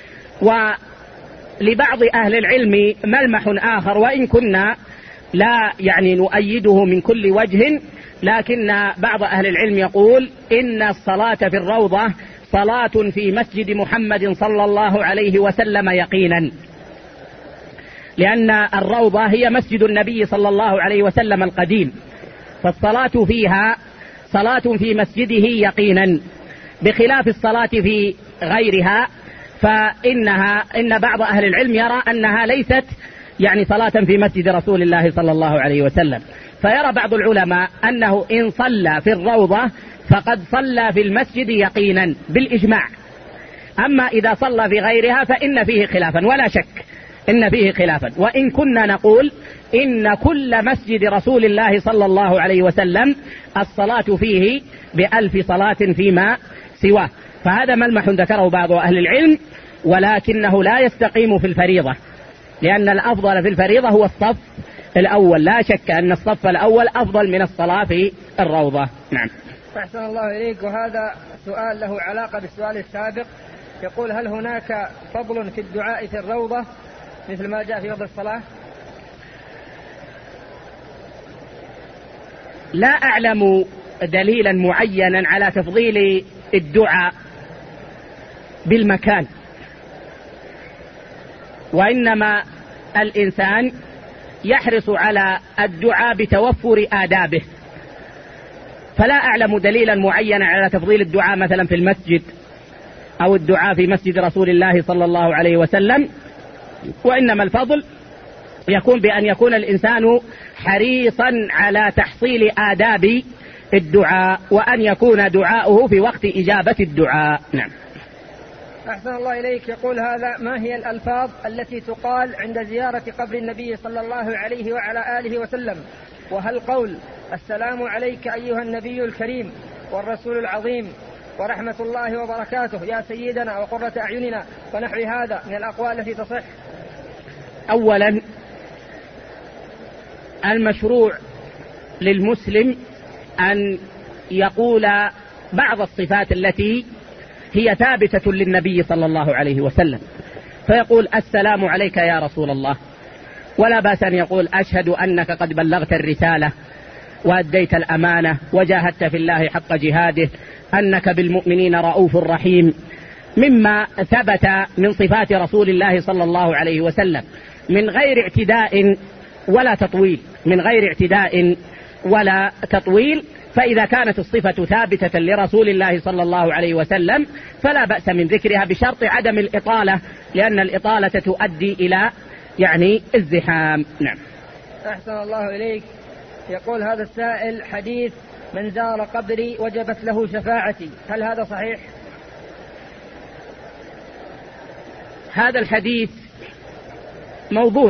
ولبعض أهل العلم ملمح آخر، وإن كنا لا يعني نؤيده من كل وجه، لكن بعض أهل العلم يقول إن الصلاة في الروضة صلاة في مسجد محمد صلى الله عليه وسلم يقينا، لأن الروضة هي مسجد النبي صلى الله عليه وسلم القديم، فالصلاة فيها صلاة في مسجده يقينا، بخلاف الصلاة في غيرها إن بعض أهل العلم يرى أنها ليست يعني صلاة في مسجد رسول الله صلى الله عليه وسلم. فيرى بعض العلماء أنه إن صلى في الروضة فقد صلى في المسجد يقينا بالإجماع. أما إذا صلى في غيرها فإن فيه خلافا، ولا شك إن فيه خلافا. وإن كنا نقول إن كل مسجد رسول الله صلى الله عليه وسلم الصلاة فيه ب1000 صلاة فيما سواه. فهذا ملمح ذكره بعض أهل العلم، ولكنه لا يستقيم في الفريضة، لأن الأفضل في الفريضة هو الصف الأول. لا شك أن الصف الأول أفضل من الصلاة في الروضة. نعم. أحسن الله إليك. وهذا سؤال له علاقة بالسؤال السابق. يقول: هل هناك فضل في الدعاء في الروضة مثل ما جاء في فضل الصلاة؟ لا أعلم دليلا معينا على تفضيل الدعاء بالمكان، وإنما الإنسان يحرص على الدعاء بتوفر آدابه. فلا أعلم دليلا معينا على تفضيل الدعاء مثلا في المسجد أو الدعاء في مسجد رسول الله صلى الله عليه وسلم، وإنما الفضل يكون بأن يكون الإنسان حريصا على تحصيل آداب الدعاء، وأن يكون دعاؤه في وقت إجابة الدعاء. نعم. أحسن الله إليك. يقول هذا: ما هي الألفاظ التي تقال عند زيارة قبر النبي صلى الله عليه وعلى آله وسلم؟ وهل قول السلام عليك أيها النبي الكريم والرسول العظيم ورحمة الله وبركاته يا سيدنا وقرة أعيننا ونحو هذا من الأقوال التي تصح؟ أولا المشروع للمسلم أن يقول بعض الصفات التي هي ثابتة للنبي صلى الله عليه وسلم، فيقول السلام عليك يا رسول الله، ولا بأس أن يقول أشهد أنك قد بلغت الرسالة وأديت الأمانة وجاهدت في الله حق جهاده، أنك بالمؤمنين رؤوف رحيم، مما ثبت من صفات رسول الله صلى الله عليه وسلم من غير اعتداء ولا تطويل، من غير اعتداء ولا تطويل. فإذا كانت الصفة ثابتة لرسول الله صلى الله عليه وسلم فلا بأس من ذكرها بشرط عدم الإطالة، لأن الإطالة تؤدي إلى الزحام. نعم. أحسن الله إليك. يقول هذا السائل: حديث من زار قبري وجبت له شفاعتي، هل هذا صحيح؟ هذا الحديث موضوع،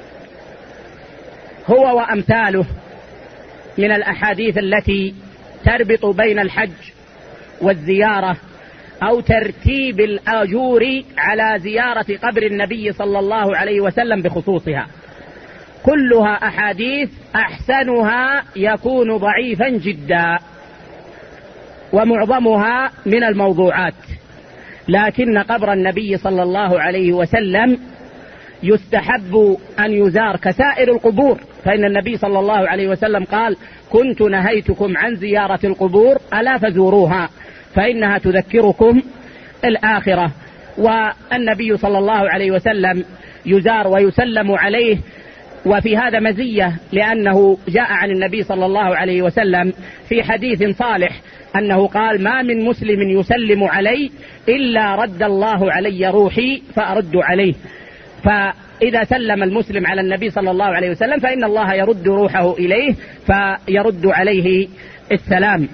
هو وأمثاله من الأحاديث التي تربط بين الحج والزيارة أو ترتيب الأجور على زيارة قبر النبي صلى الله عليه وسلم بخصوصها، كلها أحاديث أحسنها يكون ضعيفا جدا ومعظمها من الموضوعات، لكن قبر النبي صلى الله عليه وسلم يستحب أن يزار كسائر القبور، فإن النبي صلى الله عليه وسلم قال: كنت نهيتكم عن زيارة القبور ألا فزوروها فإنها تذكركم الآخرة. والنبي صلى الله عليه وسلم يزار ويسلم عليه، وفي هذا مزية، لأنه جاء عن النبي صلى الله عليه وسلم في حديث صالح أنه قال: ما من مسلم يسلم علي إلا رد الله علي روحي فأرد عليه. فإذا سلم المسلم على النبي صلى الله عليه وسلم فإن الله يرد روحه إليه فيرد عليه السلام.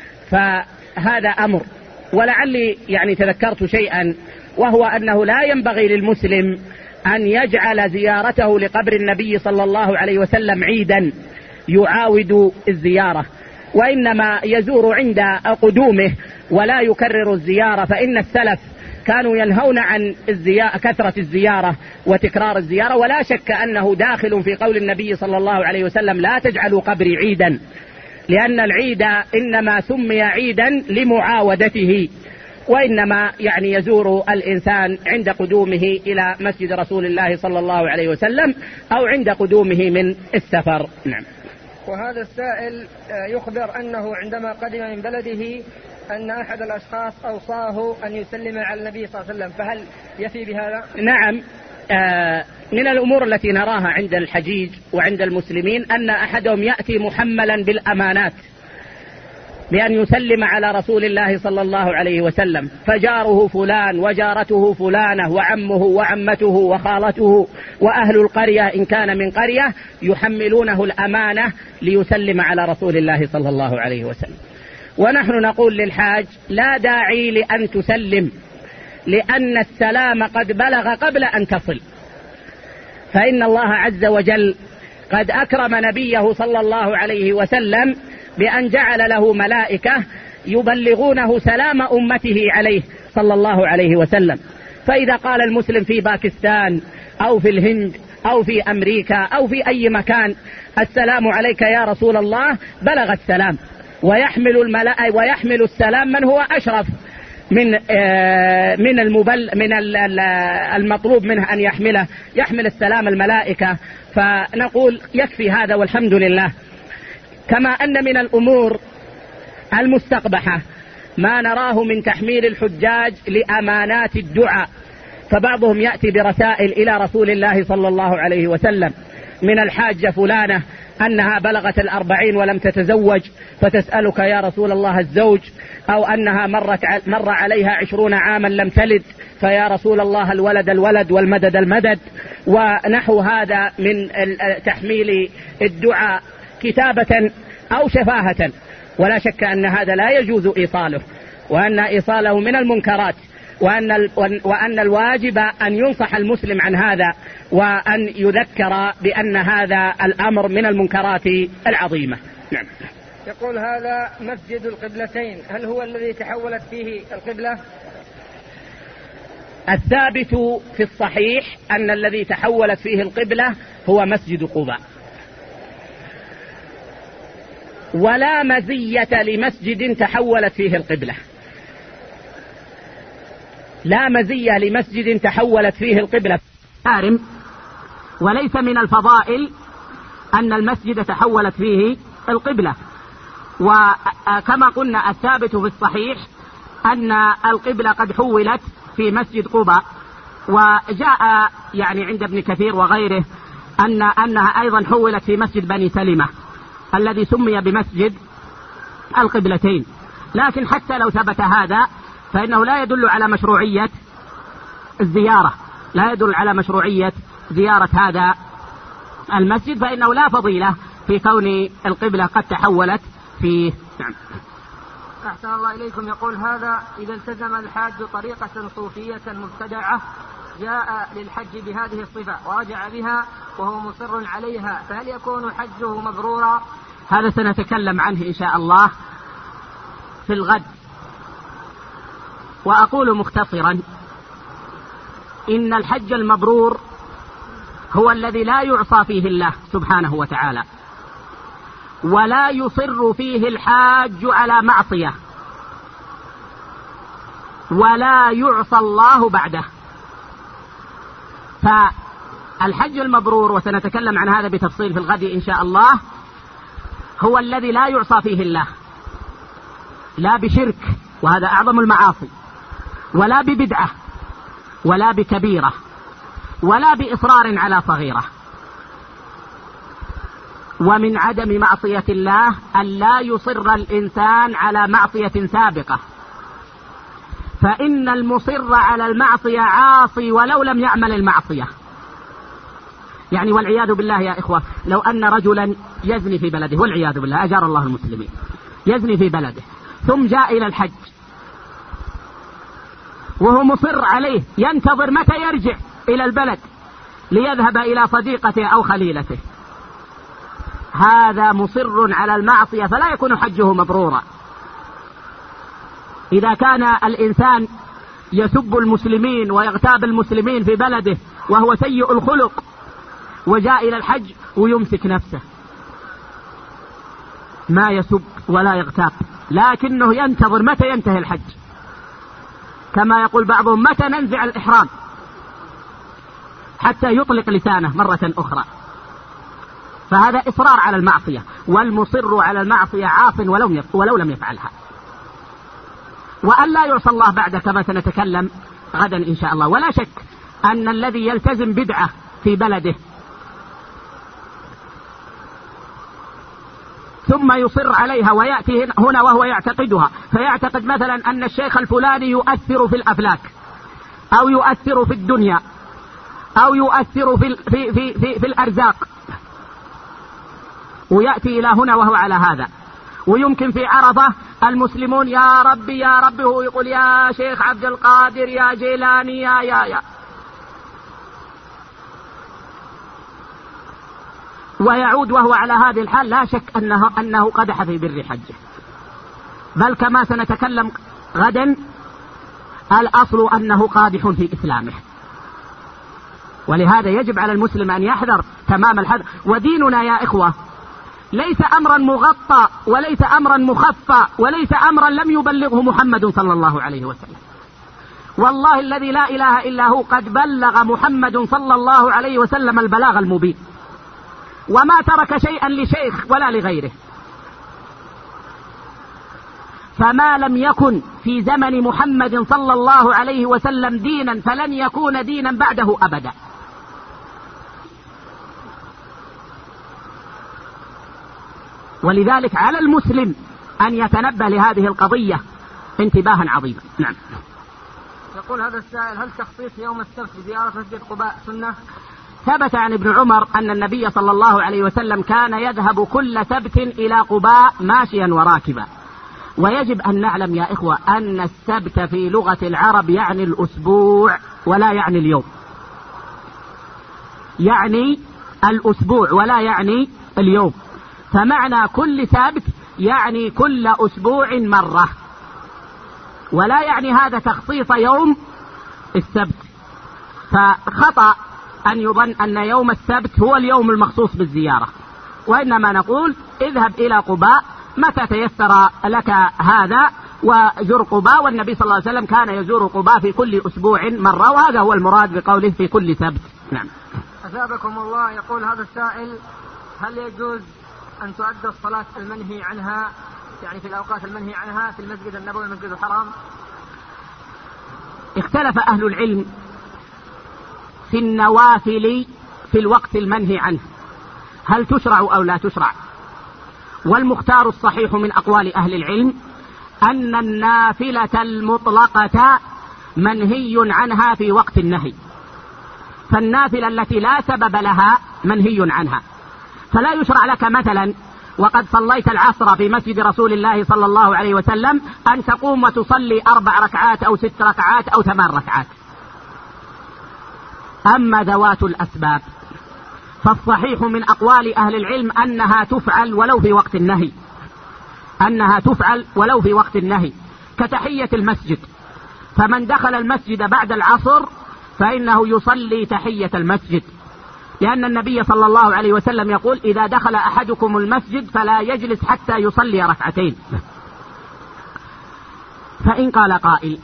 فهذا أمر. ولعلي تذكرت شيئا، وهو أنه لا ينبغي للمسلم أن يجعل زيارته لقبر النبي صلى الله عليه وسلم عيدا يعاود الزيارة، وإنما يزور عند قدومه ولا يكرر الزيارة، فإن السلف كانوا ينهون عن كثرة الزيارة وتكرار الزيارة، ولا شك أنه داخل في قول النبي صلى الله عليه وسلم: لا تجعلوا قبري عيدا، لأن العيد إنما سمي عيدا لمعاودته، وإنما يزور الإنسان عند قدومه إلى مسجد رسول الله صلى الله عليه وسلم أو عند قدومه من السفر. نعم. وهذا السائل يخبر أنه عندما قدم من بلده أن أحد الأشخاص أوصاه أن يسلم على النبي صلى الله عليه وسلم، فهل يفي بهذا؟ نعم. من الأمور التي نراها عند الحجيج وعند المسلمين أن أحدهم يأتي محملا بالأمانات بأن يسلم على رسول الله صلى الله عليه وسلم، فجاره فلان وجارته فلانة وعمه وعمته وخالته وأهل القرية إن كان من قرية يحملونه الأمانة ليسلم على رسول الله صلى الله عليه وسلم. ونحن نقول للحاج: لا داعي لأن تسلم، لأن السلام قد بلغ قبل أن تصل، فإن الله عز وجل قد أكرم نبيه صلى الله عليه وسلم بأن جعل له ملائكة يبلغونه سلام أمته عليه صلى الله عليه وسلم. فإذا قال المسلم في باكستان أو في الهند أو في أمريكا أو في أي مكان: السلام عليك يا رسول الله، بلغ السلام، ويحمل السلام من هو أشرف من المطلوب منه أن يحمل السلام الملائكة. فنقول يكفي هذا والحمد لله. كما أن من الأمور المستقبحة ما نراه من تحميل الحجاج لأمانات الدعاء، فبعضهم يأتي برسائل إلى رسول الله صلى الله عليه وسلم من الحاجة فلانة أنها بلغت 40 ولم تتزوج فتسألك يا رسول الله الزوج، أو أنها مر عليها 20 عاما لم تلد فيا رسول الله الولد والمدد المدد، ونحو هذا من تحميل الدعاء كتابة أو شفاهة. ولا شك أن هذا لا يجوز إيصاله، وأن إيصاله من المنكرات، وأن الواجب أن ينصح المسلم عن هذا، وأن يذكر بأن هذا الأمر من المنكرات العظيمة. نعم. يقول هذا مسجد القبلتين، هل هو الذي تحولت فيه القبلة؟ الثابت في الصحيح أن الذي تحولت فيه القبلة هو مسجد قباء، ولا مزية لمسجد تحولت فيه القبلة، لا مزية لمسجد تحولت فيه القبلة وليس من الفضائل أن المسجد تحولت فيه القبلة. وكما قلنا الثابت في الصحيح أن القبلة قد حولت في مسجد قباء، وجاء يعني عند ابن كثير وغيره أنها أيضا حولت في مسجد بني سلمة الذي سمي بمسجد القبلتين. لكن حتى لو ثبت هذا فإنه لا يدل على مشروعية الزيارة، لا يدل على مشروعية زيارة هذا المسجد، فإنه لا فضيلة في كون القبلة قد تحولت فيه. نعم. أحسن الله إليكم. يقول هذا إذا التزم الحاج طريقة صوفية مبتدعة جاء للحج بهذه الصفة ورجع بها وهو مصر عليها، فهل يكون حجه مبرورا؟ هذا سنتكلم عنه إن شاء الله في الغد. وأقول مختصرا إن الحج المبرور هو الذي لا يعصى فيه الله سبحانه وتعالى، ولا يصر فيه الحاج على معصية، ولا يعصى الله بعده. فالحج المبرور، وسنتكلم عن هذا بتفصيل في الغد إن شاء الله، هو الذي لا يعصى فيه الله، لا بشرك وهذا أعظم المعاصي، ولا ببدعة، ولا بكبيرة، ولا بإصرار على صغيرة. ومن عدم معصية الله أن لا يصر الإنسان على معصية سابقة، فإن المصر على المعصية عاصي ولو لم يعمل المعصية. يعني والعياذ بالله يا إخوة، لو أن رجلا يزني في بلده، والعياذ بالله أجار الله المسلمين، يزني في بلده ثم جاء إلى الحج وهو مصر عليه، ينتظر متى يرجع إلى البلد ليذهب إلى صديقته أو خليلته، هذا مصر على المعصية فلا يكون حجه مبرورا. إذا كان الإنسان يسب المسلمين ويغتاب المسلمين في بلده وهو سيء الخلق وجاء إلى الحج ويمسك نفسه، ما يسب ولا يغتاب، لكنه ينتظر متى ينتهي الحج، كما يقول بعضهم متى ننزع الإحرام حتى يطلق لسانه مرة أخرى. فهذا إصرار على المعصية، والمصر على المعصية عاص ولو لم يفعلها. وأن لا يعصى الله بعد كما سنتكلم غدا إن شاء الله. ولا شك أن الذي يلتزم بدعة في بلده ثم يصر عليها ويأتي هنا وهو يعتقدها، فيعتقد مثلا أن الشيخ الفلاني يؤثر في الأفلاك أو يؤثر في الدنيا أو يؤثر في الأرزاق، ويأتي إلى هنا وهو على هذا. ويمكن في عرفة المسلمون يا ربي يا ربي، هو يقول يا شيخ عبد القادر يا جيلاني يا ويعود وهو على هذه الحال. لا شك أنه قدح في بر حجه، بل كما سنتكلم غدا الأصل أنه قادح في إسلامه. ولهذا يجب على المسلم أن يحذر تمام الحذر. وديننا يا إخوة ليس أمرا مغطى، وليس أمرا مخفى، وليس أمرا لم يبلغه محمد صلى الله عليه وسلم. والله الذي لا إله إلا هو قد بلغ محمد صلى الله عليه وسلم البلاغ المبين، وما ترك شيئا لشيخ ولا لغيره. فما لم يكن في زمن محمد صلى الله عليه وسلم دينا فلن يكون دينا بعده أبدا. ولذلك على المسلم أن يتنبه لهذه القضية انتباها عظيما. نعم. يقول هذا السائل: هل تخصيص يوم السبت بزيارة مسجد قباء سنة؟ ثبت عن ابن عمر أن النبي صلى الله عليه وسلم كان يذهب كل سبت إلى قباء ماشيا وراكبا. ويجب أن نعلم يا إخوة أن السبت في لغة العرب يعني الأسبوع ولا يعني اليوم، يعني الأسبوع ولا يعني اليوم. فمعنى كل سبت يعني كل أسبوع مرة، ولا يعني هذا تخصيص يوم السبت، فخطأ أن يظن أن يوم السبت هو اليوم المخصوص بالزيارة، وإنما نقول اذهب إلى قباء متى تيسر لك هذا وزر قباء، والنبي صلى الله عليه وسلم كان يزور قباء في كل أسبوع مرة، وهذا هو المراد بقوله في كل سبت. نعم. أثابكم الله. يقول هذا السائل: هل يجوز أن تؤدى الصلاة المنهي عنها، يعني في الأوقات المنهي عنها، في المسجد النبوي والمسجد الحرام؟ اختلف أهل العلم في النوافل في الوقت المنهي عنه، هل تشرع أو لا تشرع؟ والمختار الصحيح من أقوال أهل العلم أن النافلة المطلقة منهي عنها في وقت النهي، فالنافلة التي لا سبب لها منهي عنها، فلا يشرع لك مثلا وقد صليت العصر في مسجد رسول الله صلى الله عليه وسلم أن تقوم وتصلي 4 ركعات أو 6 ركعات أو 8 ركعات. أما ذوات الأسباب فالصحيح من أقوال أهل العلم أنها تفعل ولو في وقت النهي، أنها تفعل ولو في وقت النهي، كتحية المسجد، فمن دخل المسجد بعد العصر فإنه يصلي تحية المسجد، لأن النبي صلى الله عليه وسلم يقول: إذا دخل أحدكم المسجد فلا يجلس حتى يصلي 2 ركعتين. فإن قال قائل: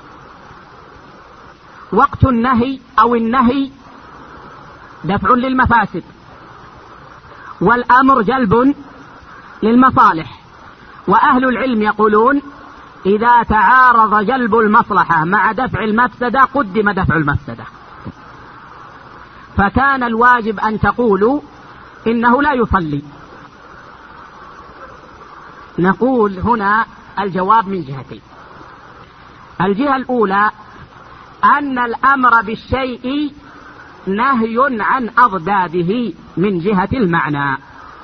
وقت النهي أو النهي دفع للمفاسد والأمر جلب للمصالح، وأهل العلم يقولون إذا تعارض جلب المصلحة مع دفع المفسدة قدم دفع المفسدة، فكان الواجب أن تقولوا إنه لا يصلي. نقول هنا الجواب من جهتين: الجهة الأولى أن الأمر بالشيء نهي عن أضداده من جهة المعنى،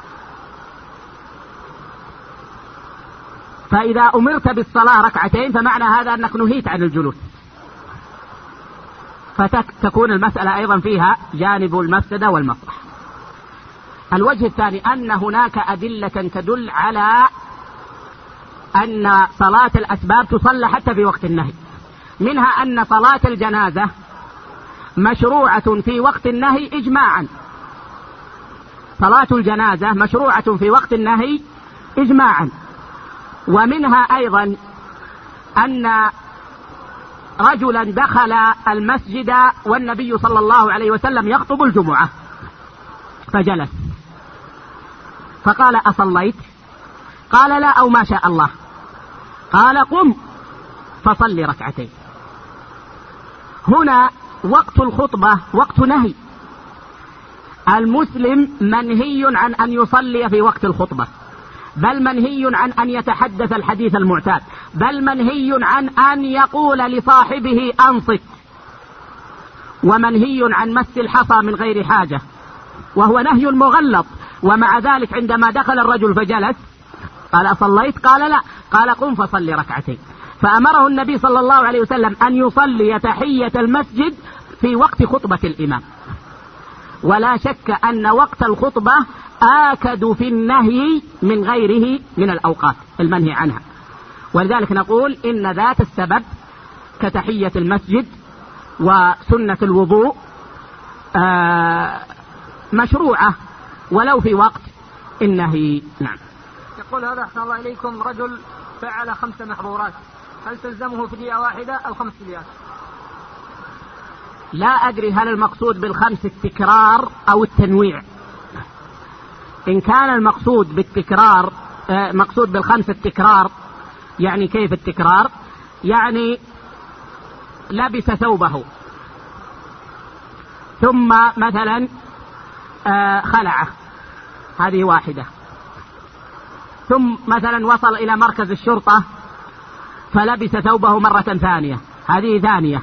فإذا أمرت بالصلاة 2 ركعتين فمعنى هذا أنك نهيت عن الجلوس، فتكون المسألة أيضا فيها جانب المفسدة والمصلحة. الوجه الثاني أن هناك أدلة تدل على أن صلاة الأسباب تصلى حتى في وقت النهي، منها أن صلاة الجنازة مشروعة في وقت النهي إجماعا، صلاة الجنازة مشروعة في وقت النهي إجماعا. ومنها أيضا أن رجلا دخل المسجد والنبي صلى الله عليه وسلم يخطب الجمعة فجلس، فقال: أصليت؟ قال: لا، أو ما شاء الله. قال: قم فصل 2 ركعتين. هنا وقت الخطبة وقت نهي، المسلم منهي عن أن يصلي في وقت الخطبة، بل منهي عن أن يتحدث الحديث المعتاد، بل منهي عن أن يقول لصاحبه أنصت، ومنهي عن مس الحصى من غير حاجة، وهو نهي مغلظ. ومع ذلك عندما دخل الرجل فجلس قال: أصليت؟ قال: لا. قال: قم فصل 2 ركعتين. فأمره النبي صلى الله عليه وسلم أن يصلي تحية المسجد في وقت خطبة الإمام. ولا شك أن وقت الخطبة آكد في النهي من غيره من الأوقات المنهي عنها، ولذلك نقول إن ذات السبب كتحية المسجد وسنة الوضوء مشروعة ولو في وقت النهي. نعم. يقول هذا: أحسن الله إليكم، رجل فعل 5 محظورات، هل تلزمه فدية واحدة أو 5 فديات؟ لا أدري هل المقصود بال5 التكرار أو التنويع. إن كان المقصود بالتكرار مقصود بال5 التكرار، يعني كيف التكرار؟ يعني لبس ثوبه ثم مثلا خلعه، هذه واحدة، ثم مثلا وصل إلى مركز الشرطة فلبس ثوبه مرة ثانية، هذه ثانية،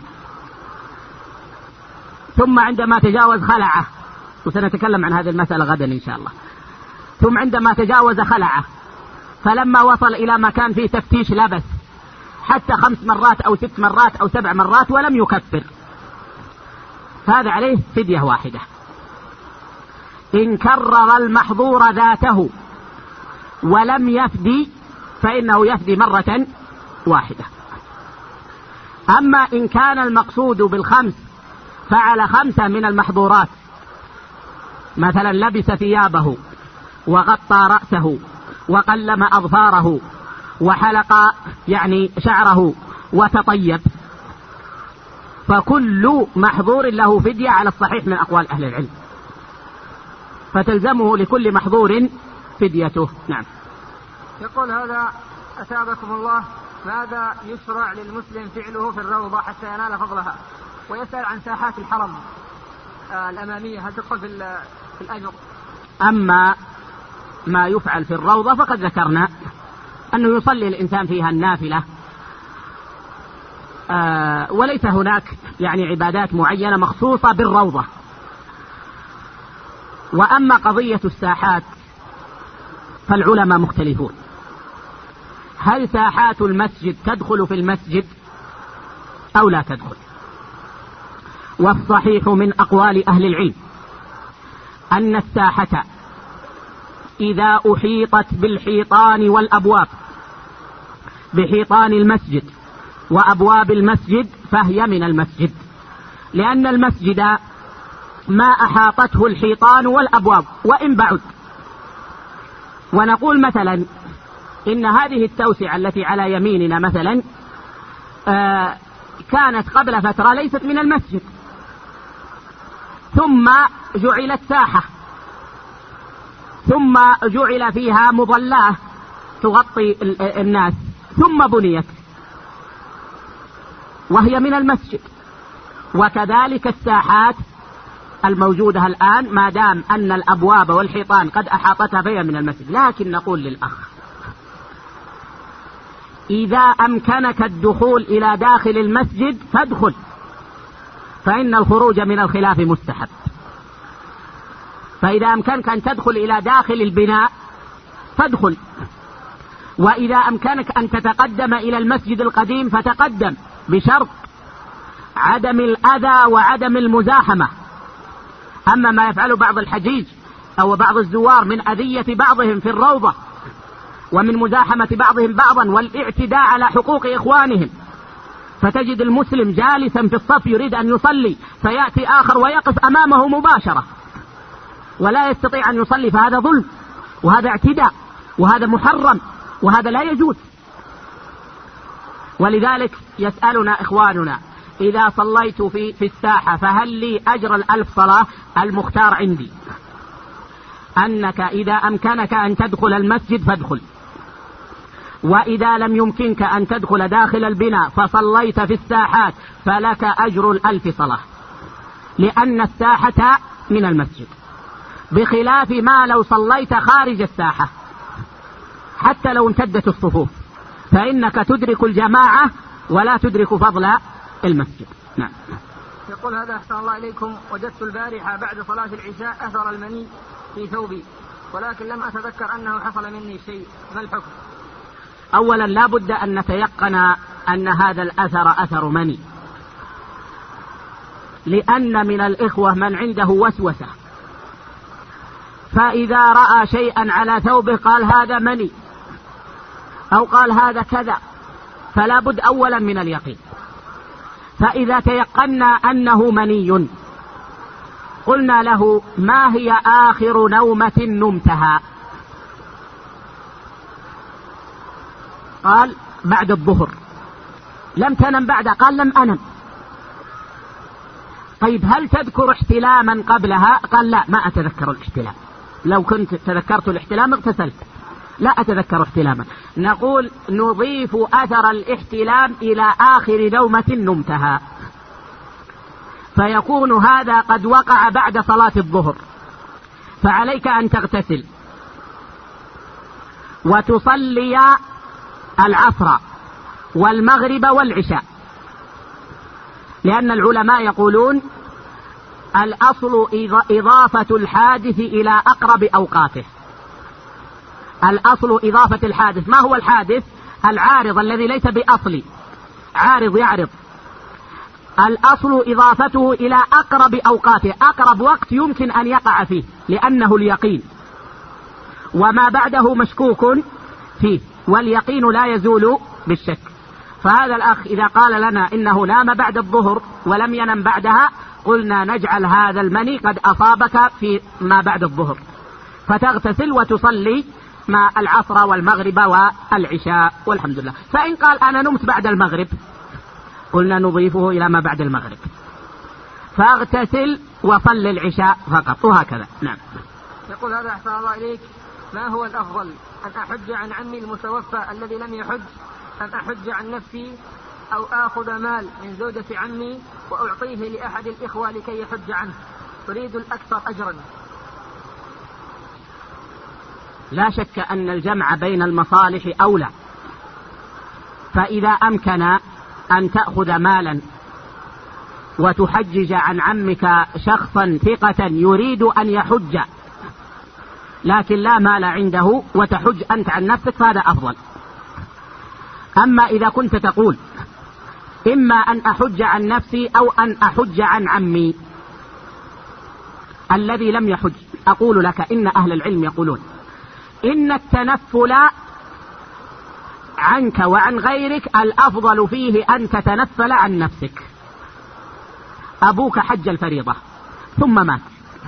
ثم عندما تجاوز خلعه، وسنتكلم عن هذه المسألة غدا إن شاء الله، ثم عندما تجاوز خلعه فلما وصل إلى مكان فيه تفتيش لبس حتى 5 مرات أو 6 مرات أو 7 مرات ولم يكفر، هذا عليه فدية واحدة. إن كرر المحظور ذاته ولم يفدي فإنه يفدي مرة واحدة. أما إن كان المقصود بالخمس فعل 5 من المحظورات، مثلا لبس ثيابه وغطى رأسه وقلم أظفاره وحلق شعره وتطيب، فكل محظور له فدية على الصحيح من أقوال أهل العلم، فتلزمه لكل محظور فديته. نعم. يقول هذا أثابكم الله: ماذا يشرع للمسلم فعله في الروضة حتى ينال فضلها؟ ويسأل عن ساحات الحرم الأمامية، هل تدخل في الأجر؟ أما ما يفعل في الروضة فقد ذكرنا أنه يصلي الإنسان فيها النافلة، وليس هناك عبادات معينة مخصوصة بالروضة. وأما قضية الساحات فالعلماء مختلفون، هل ساحات المسجد تدخل في المسجد أو لا تدخل؟ والصحيح من أقوال أهل العلم أن الساحة إذا أحيطت بالحيطان والأبواب، بحيطان المسجد وأبواب المسجد، فهي من المسجد، لأن المسجد ما أحاطته الحيطان والأبواب وإن بعد. ونقول مثلا إن هذه التوسعة التي على يميننا مثلا كانت قبل فترة ليست من المسجد، ثم جعلت ساحة، ثم جعل فيها مظلة تغطي الناس، ثم بنيت وهي من المسجد. وكذلك الساحات الموجودة الآن ما دام أن الأبواب والحيطان قد أحاطتها فهي من المسجد. لكن نقول للأخ: إذا أمكنك الدخول إلى داخل المسجد فادخل، فإن الخروج من الخلاف مستحب. فإذا أمكنك أن تدخل إلى داخل البناء فادخل، وإذا أمكنك أن تتقدم إلى المسجد القديم فتقدم، بشرط عدم الأذى وعدم المزاحمة. أما ما يفعل بعض الحجيج أو بعض الزوار من أذية بعضهم في الروضة ومن مزاحمة بعضهم بعضا والاعتداء على حقوق إخوانهم، فتجد المسلم جالسا في الصف يريد أن يصلي فيأتي آخر ويقف أمامه مباشرة ولا يستطيع أن يصلي، فهذا ظلم وهذا اعتداء وهذا محرم وهذا لا يجوز. ولذلك يسألنا إخواننا: إذا صليت في الساحة فهل لي أجر 1000 صلاة؟ المختار عندي أنك إذا أمكنك أن تدخل المسجد فادخل، وإذا لم يمكنك أن تدخل داخل البناء فصليت في الساحات فلك أجر 1000 صلاة، لأن الساحة من المسجد، بخلاف ما لو صليت خارج الساحة حتى لو امتدت الصفوف فإنك تدرك الجماعة ولا تدرك فضل المسجد. نعم. يقول هذا: أحسن الله إليكم، وجدت البارحة بعد صلاة العشاء أثر المني في ثوبي، ولكن لم أتذكر أنه حصل مني شيء، ما الحكم؟ أولا لا بد أن نتيقن أن هذا الأثر أثر مني، لأن من الإخوة من عنده وسوسة، فإذا رأى شيئا على ثوبه قال هذا مني أو قال هذا كذا، فلا بد أولا من اليقين. فإذا تيقنا أنه مني قلنا له: ما هي آخر نومة نمتها؟ قال: بعد الظهر. لم تنم بعد؟ قال: لم أنم. طيب هل تذكر احتلاما قبلها؟ قال: لا، ما أتذكر الاحتلام، لو كنت تذكرت الاحتلام اغتسلت، لا أتذكر احتلاما. نقول: نضيف أثر الاحتلام إلى آخر نومة نمتها، فيكون هذا قد وقع بعد صلاة الظهر، فعليك أن تغتسل وتصلي العصر والمغرب والعشاء، لأن العلماء يقولون: الأصل إضافة الحادث إلى أقرب أوقاته. الأصل إضافة الحادث. ما هو الحادث؟ العارض الذي ليس بأصلي، عارض يعرض. الأصل إضافته إلى أقرب أوقاته، أقرب وقت يمكن أن يقع فيه، لأنه اليقين. وما بعده مشكوك فيه، واليقين لا يزول بالشك. فهذا الأخ إذا قال لنا إنه نام بعد الظهر ولم ينم بعدها، قلنا نجعل هذا المني قد أصابك في ما بعد الظهر، فتغتسل وتصلي مع العصر والمغرب والعشاء والحمد لله. فإن قال أنا نمت بعد المغرب، قلنا نضيفه إلى ما بعد المغرب، فاغتسل وصل العشاء فقط، وهكذا. نعم. يقول هذا أحسن الله إليك، ما هو الأفضل، أن أحج عن عمي المتوفى الذي لم يحج، أم أحج عن نفسي، أو آخذ مال من زوجة عمي وأعطيه لأحد الإخوة لكي يحج عنه، تريد الأكثر أجرا؟ لا شك أن الجمع بين المصالح أولى، فإذا أمكن أن تأخذ مالا وتحجج عن عمك شخصا ثقة يريد أن يحج لكن لا مال عنده وتحج أنت عن نفسك، فهذا أفضل. أما إذا كنت تقول إما أن أحج عن نفسي أو أن أحج عن عمي الذي لم يحج، أقول لك إن أهل العلم يقولون إن التنفل عنك وعن غيرك الأفضل فيه أن تتنفل عن نفسك. أبوك حج الفريضة ثم مات،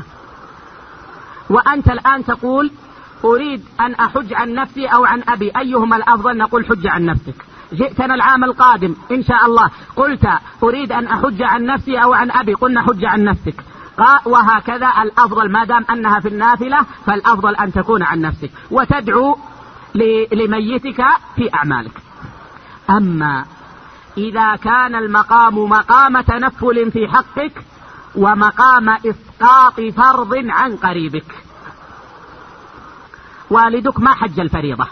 وأنت الآن تقول أريد أن أحج عن نفسي أو عن أبي، أيهما الأفضل؟ نقول حج عن نفسك. جئتنا العام القادم إن شاء الله قلت أريد أن أحج عن نفسي أو عن أبي، قلنا حج عن نفسك. وهكذا الأفضل ما دام أنها في النافلة فالأفضل أن تكون عن نفسك وتدعو لميتك في أعمالك. أما إذا كان المقام مقام تنفل في حقك ومقام إسقاط فرض عن قريبك، والدك ما حج الفريضة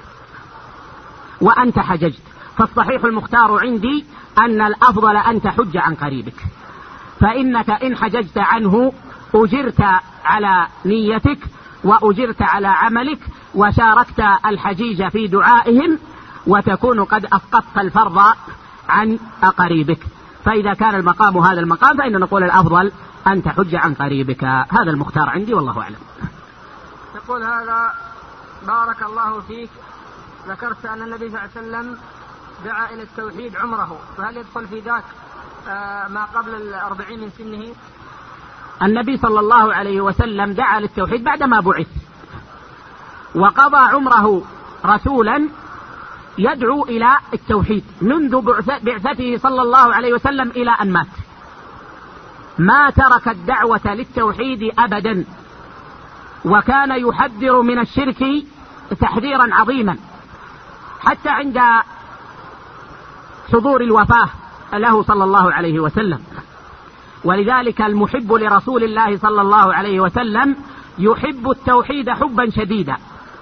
وأنت حججت، فالصحيح المختار عندي أن الأفضل أن تحج عن قريبك، فإنك إن حججت عنه أجرت على نيتك وأجرت على عملك وشاركت الحجيج في دعائهم، وتكون قد أسقطت الفرض عن قريبك. فإذا كان المقام هذا المقام فإن نقول الأفضل أن تحج عن قريبك، هذا المختار عندي والله أعلم. يقول هذا بارك الله فيك، ذكرت أن النبي صلى الله عليه وسلم دعا إلى التوحيد عمره، فهل يدخل في ذاك ما قبل 40 من سنه؟ النبي صلى الله عليه وسلم دعا للتوحيد بعدما بعث، وقضى عمره رسولا يدعو إلى التوحيد منذ بعثته صلى الله عليه وسلم إلى أن مات، ما ترك الدعوة للتوحيد أبدا، وكان يحذر من الشرك تحذيرا عظيما حتى عند حضور الوفاة له صلى الله عليه وسلم. ولذلك المحب لرسول الله صلى الله عليه وسلم يحب التوحيد حبا شديدا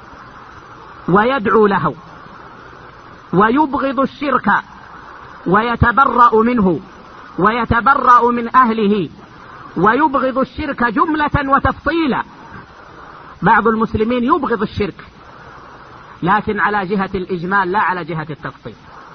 ويدعو له، ويبغض الشرك ويتبرأ منه ويتبرأ من أهله، ويبغض الشرك جملة وتفصيلا. بعض المسلمين يبغض الشرك لكن على جهة الإجمال لا على جهة التفصيل،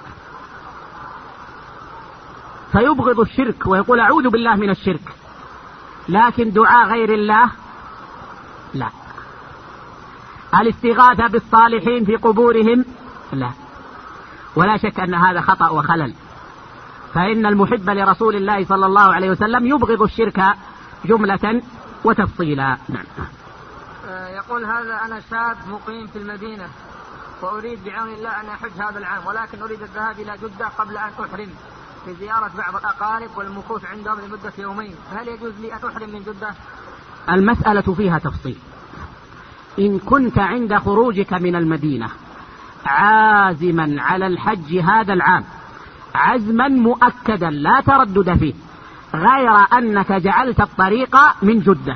فيبغض الشرك ويقول أعوذ بالله من الشرك، لكن دعاء غير الله لا، الاستغاثة بالصالحين في قبورهم لا. ولا شك أن هذا خطأ وخلل، فإن المحب لرسول الله صلى الله عليه وسلم يبغض الشرك جملة وتفصيلا. نعم. يقول هذا أنا شاب مقيم في المدينة وأريد بعون الله أن أحج هذا العام، ولكن أريد الذهاب إلى جدة قبل أن أحرم لزيارة بعض الأقارب والمكوث عندهم لمدة يومين، فهل يجوز لي أن أحرم من جدة؟ المسألة فيها تفصيل. إن كنت عند خروجك من المدينة عازما على الحج هذا العام عزما مؤكدا لا تردد فيه، غير أنك جعلت الطريق من جدة،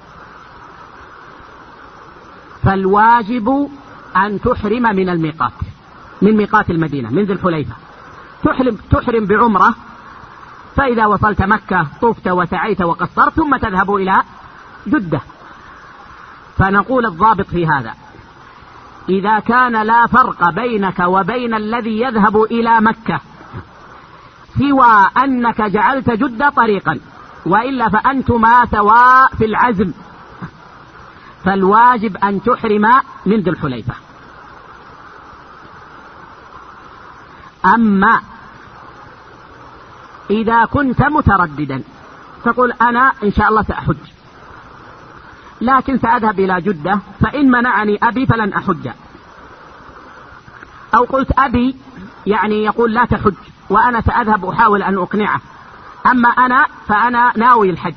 فالواجب أن تحرم من الميقات، من ميقات المدينة، من ذي الحليفة، تحرم بعمرة، فإذا وصلت مكة طفت وسعيت وقصرت ثم تذهب إلى جدة. فنقول الضابط في هذا إذا كان لا فرق بينك وبين الذي يذهب إلى مكة سوى أنك جعلت جدة طريقا، وإلا فأنتما سواء في العزم، فالواجب أن تحرم من ذي الحليفة. أما إذا كنت مترددا تقول أنا إن شاء الله سأحج لكن سأذهب إلى جدة، فإن منعني أبي فلن أحج، أو قلت أبي يعني يقول لا تحج وأنا سأذهب أحاول أن أقنعه، أما أنا فأنا ناوي الحج،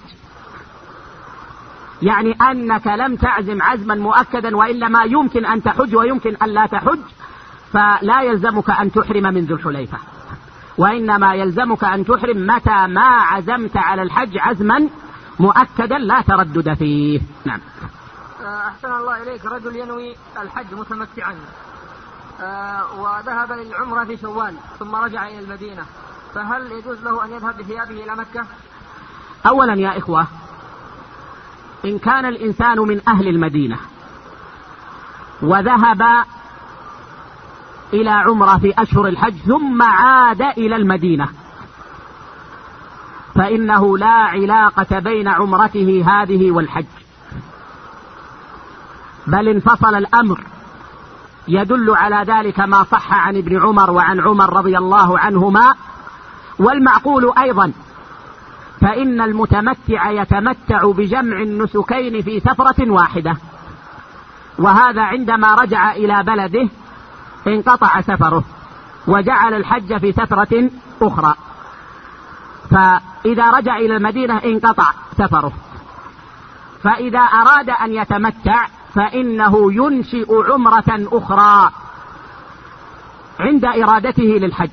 يعني أنك لم تعزم عزما مؤكدا وإنما يمكن أن تحج ويمكن أن لا تحج، فلا يلزمك أن تحرم من ذي الحليفة، وإنما يلزمك أن تحرم متى ما عزمت على الحج عزما مؤكدا لا تردد فيه. نعم. أحسن الله إليك، رجل ينوي الحج متمتعا وذهب للعمرة في شوال ثم رجع إلى المدينة، فهل يجوز له أن يذهب بثيابه إلى مكة؟ أولا يا إخوة، إن كان الإنسان من أهل المدينة وذهب إلى عمرة في أشهر الحج ثم عاد إلى المدينة فإنه لا علاقة بين عمرته هذه والحج، بل انفصل الأمر. يدل على ذلك ما صح عن ابن عمر وعن عمر رضي الله عنهما، والمعقول أيضا، فإن المتمتع يتمتع بجمع النسكين في سفرة واحدة، وهذا عندما رجع إلى بلده انقطع سفره وجعل الحج في سفرة أخرى، فإذا رجع إلى المدينة انقطع سفره، فإذا أراد أن يتمتع فإنه ينشئ عمرة أخرى عند إرادته للحج.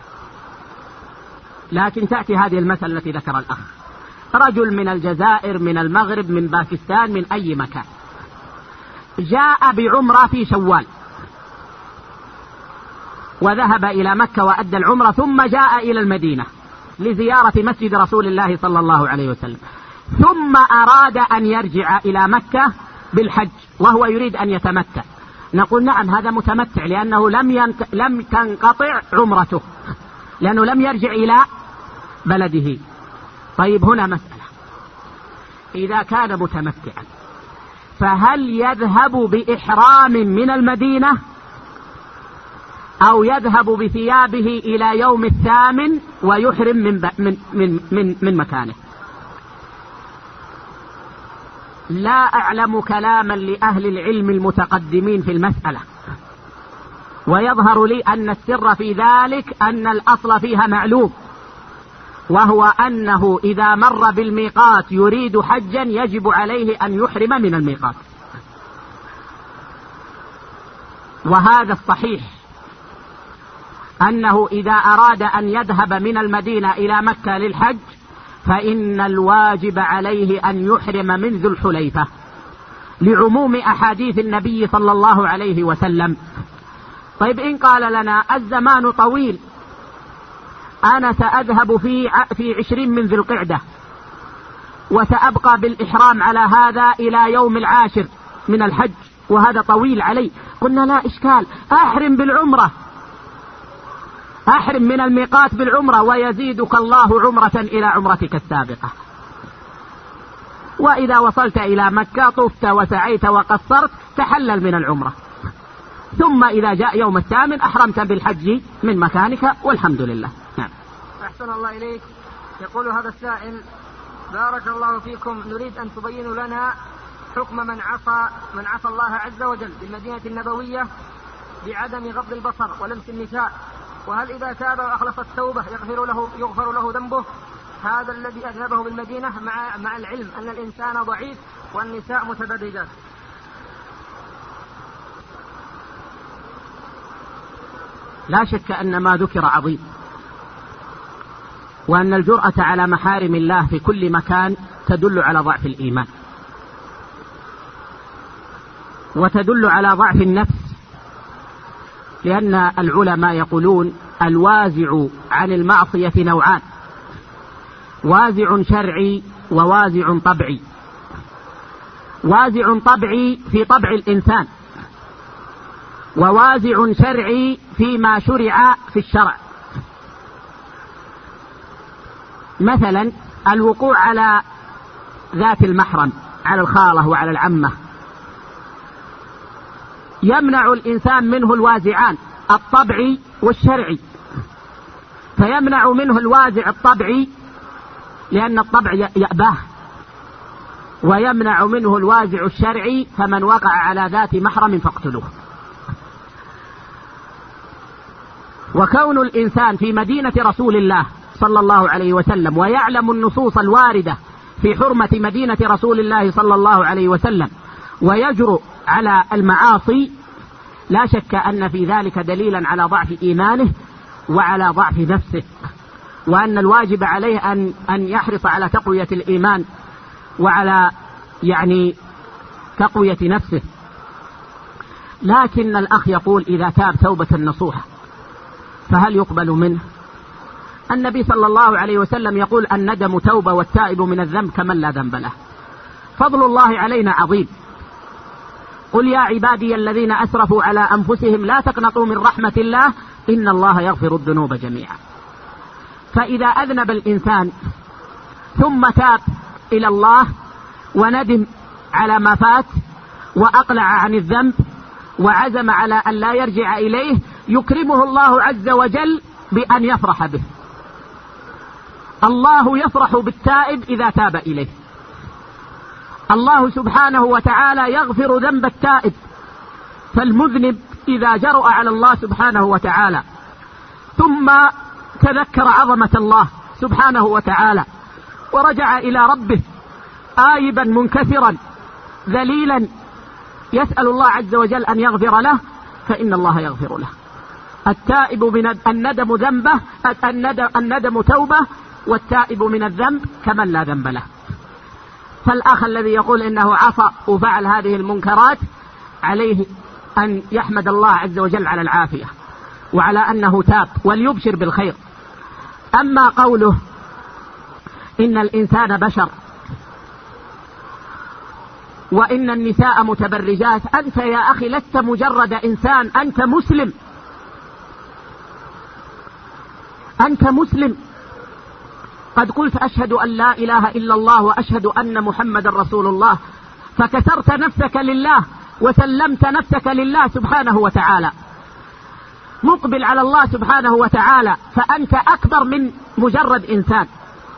لكن تأتي هذه المسألة التي ذكر الأخ، رجل من الجزائر، من المغرب، من باكستان، من أي مكان، جاء بعمرة في شوال وذهب إلى مكة وأدى العمرة ثم جاء إلى المدينة لزيارة مسجد رسول الله صلى الله عليه وسلم، ثم أراد أن يرجع إلى مكة بالحج وهو يريد أن يتمتع، نقول نعم هذا متمتع لأنه لم تنقطع عمرته، لأنه لم يرجع إلى بلده. طيب هنا مسألة، إذا كان متمتعا فهل يذهب بإحرام من المدينة أو يذهب بثيابه إلى يوم الثامن ويحرم من مكانه؟ لا أعلم كلاما لأهل العلم المتقدمين في المسألة، ويظهر لي أن السر في ذلك أن الأصل فيها معلوم، وهو أنه إذا مر بالميقات يريد حجا يجب عليه أن يحرم من الميقات، وهذا الصحيح، أنه إذا أراد أن يذهب من المدينة إلى مكة للحج فإن الواجب عليه أن يحرم من ذي الحليفة لعموم أحاديث النبي صلى الله عليه وسلم. طيب إن قال لنا الزمان طويل، أنا سأذهب في 20 من ذي القعدة وسأبقى بالإحرام على هذا إلى يوم 10 من الحج وهذا طويل علي، قلنا لا إشكال، أحرم بالعمرة، أحرم من الميقات بالعمرة ويزيدك الله عمرة إلى عمرتك السابقة، وإذا وصلت إلى مكة طفت وسعيت وقصرت تحلل من العمرة، ثم إذا جاء يوم الثامن أحرمت بالحج من مكانك والحمد لله. نعم. أحسن الله إليك، يقول هذا السائل: بارك الله فيكم، نريد أن تبينوا لنا حكم من عصى الله عز وجل بالمدينة النبوية بعدم غض البصر ولمس النساء، وهل إذا تاب وأخلص التوبة يغفر له ذنبه هذا الذي أذنبه بالمدينة مع العلم أن الإنسان ضعيف والنساء متبرجات؟ لا شك أن ما ذكر عظيم، وأن الجرأة على محارم الله في كل مكان تدل على ضعف الإيمان، وتدل على ضعف النفس، لأن العلماء يقولون الوازع عن المعصية نوعان: وازع شرعي ووازع طبعي. وازع طبعي في طبع الإنسان، ووازع شرعي فيما شرع في الشرع. مثلا الوقوع على ذات المحرم، على الخالة وعلى العمة يمنع الإنسان منه الوازعان الطبعي والشرعي، فيمنع منه الوازع الطبعي لأن الطبع يأباه، ويمنع منه الوازع الشرعي فمن وقع على ذات محرم فاقتلوه. وكون الإنسان في مدينة رسول الله صلى الله عليه وسلم ويعلم النصوص الواردة في حرمة مدينة رسول الله صلى الله عليه وسلم ويجرؤ على المعاصي، لا شك أن في ذلك دليلا على ضعف إيمانه وعلى ضعف نفسه، وأن الواجب عليه أن يحرص على تقوية الإيمان وعلى تقوية نفسه. لكن الأخ يقول إذا تاب توبة نصوحة فهل يقبل منه؟ النبي صلى الله عليه وسلم يقول الندم توبة والتائب من الذنب كمن لا ذنب له. فضل الله علينا عظيم. قل يا عبادي الذين أسرفوا على أنفسهم لا تقنطوا من رحمة الله إن الله يغفر الذنوب جميعا. فإذا أذنب الإنسان ثم تاب إلى الله وندم على ما فات وأقلع عن الذنب وعزم على أن لا يرجع إليه، يكرمه الله عز وجل بأن يفرح به. الله يفرح بالتائب إذا تاب إليه. الله سبحانه وتعالى يغفر ذنب التائب، فالمذنب إذا جرأ على الله سبحانه وتعالى ثم تذكر عظمة الله سبحانه وتعالى ورجع إلى ربه آيبا منكسرا ذليلا يسأل الله عز وجل أن يغفر له، فإن الله يغفر له. التائب من الندم ذنبه، الندم توبة، والتائب من الذنب كمن لا ذنب له. فالأخ الذي يقول إنه عصى وفعل هذه المنكرات عليه أن يحمد الله عز وجل على العافية وعلى أنه تاب وليبشر بالخير. أما قوله إن الإنسان بشر وإن النساء متبرجات، أنت يا أخي لست مجرد إنسان، أنت مسلم، أنت مسلم. قد قلت أشهد أن لا إله إلا الله وأشهد أن محمد رسول الله، فكسرت نفسك لله وسلمت نفسك لله سبحانه وتعالى، مقبل على الله سبحانه وتعالى، فأنت أكبر من مجرد إنسان.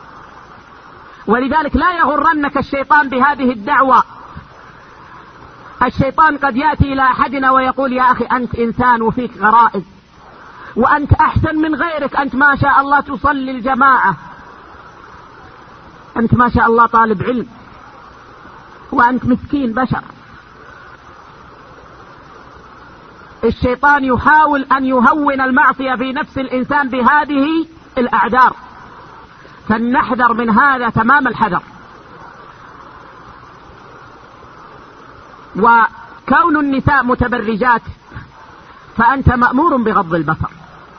ولذلك لا يغرنك الشيطان بهذه الدعوة. الشيطان قد يأتي إلى أحدنا ويقول يا أخي أنت إنسان وفيك غرائز وأنت أحسن من غيرك، أنت ما شاء الله تصلي الجماعة، أنت ما شاء الله طالب علم، وأنت مسكين بشر. الشيطان يحاول أن يهون المعصية في نفس الإنسان بهذه الأعذار، فلنحذر من هذا تمام الحذر. وكون النساء متبرجات فأنت مأمور بغض البصر،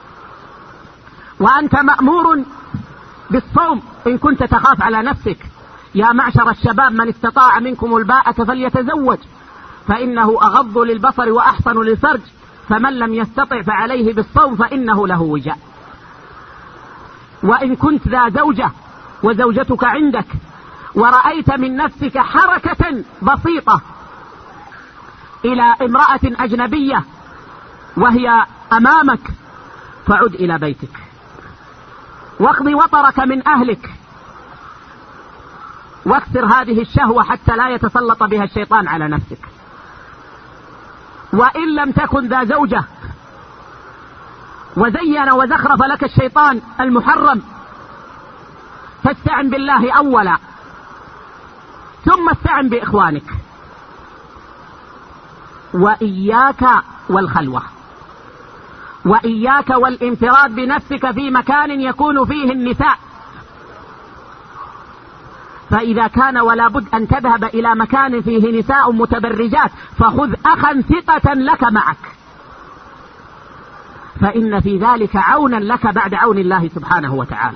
وأنت مأمور بالصوم إن كنت تخاف على نفسك. يا معشر الشباب من استطاع منكم الباءة فليتزوج فإنه أغض للبصر وأحصن للفرج، فمن لم يستطع فعليه بالصوم فإنه له وجاء. وإن كنت ذا زوجة وزوجتك عندك ورأيت من نفسك حركة بسيطة إلى امرأة أجنبية وهي أمامك، فعد إلى بيتك واقض وطرك من أهلك واكسر هذه الشهوة حتى لا يتسلط بها الشيطان على نفسك. وإن لم تكن ذا زوجة وزين وزخرف لك الشيطان المحرم، فاستعن بالله أولا ثم استعن بإخوانك. وإياك والخلوة، وإياك والانفراد بنفسك في مكان يكون فيه النساء. فإذا كان ولا بد أن تذهب إلى مكان فيه نساء متبرجات فخذ أخا ثقة لك معك، فإن في ذلك عونا لك بعد عون الله سبحانه وتعالى.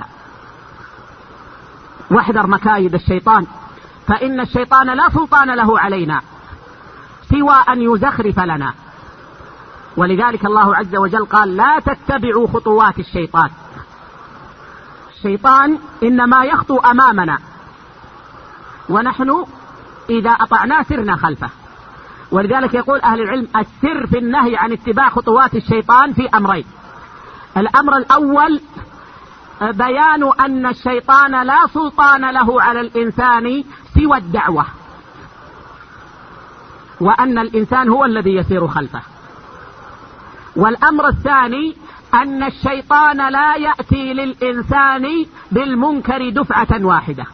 واحذر مكايد الشيطان، فإن الشيطان لا سلطان له علينا سوى أن يزخرف لنا. ولذلك الله عز وجل قال لا تتبعوا خطوات الشيطان. الشيطان إنما يخطو أمامنا ونحن إذا أطعناه سرنا خلفه. ولذلك يقول أهل العلم السر في النهي عن اتباع خطوات الشيطان في أمرين. الأمر الأول بيان أن الشيطان لا سلطان له على الإنسان سوى الدعوة، وأن الإنسان هو الذي يسير خلفه. والأمر الثاني أن الشيطان لا يأتي للإنسان بالمنكر دفعة واحدة،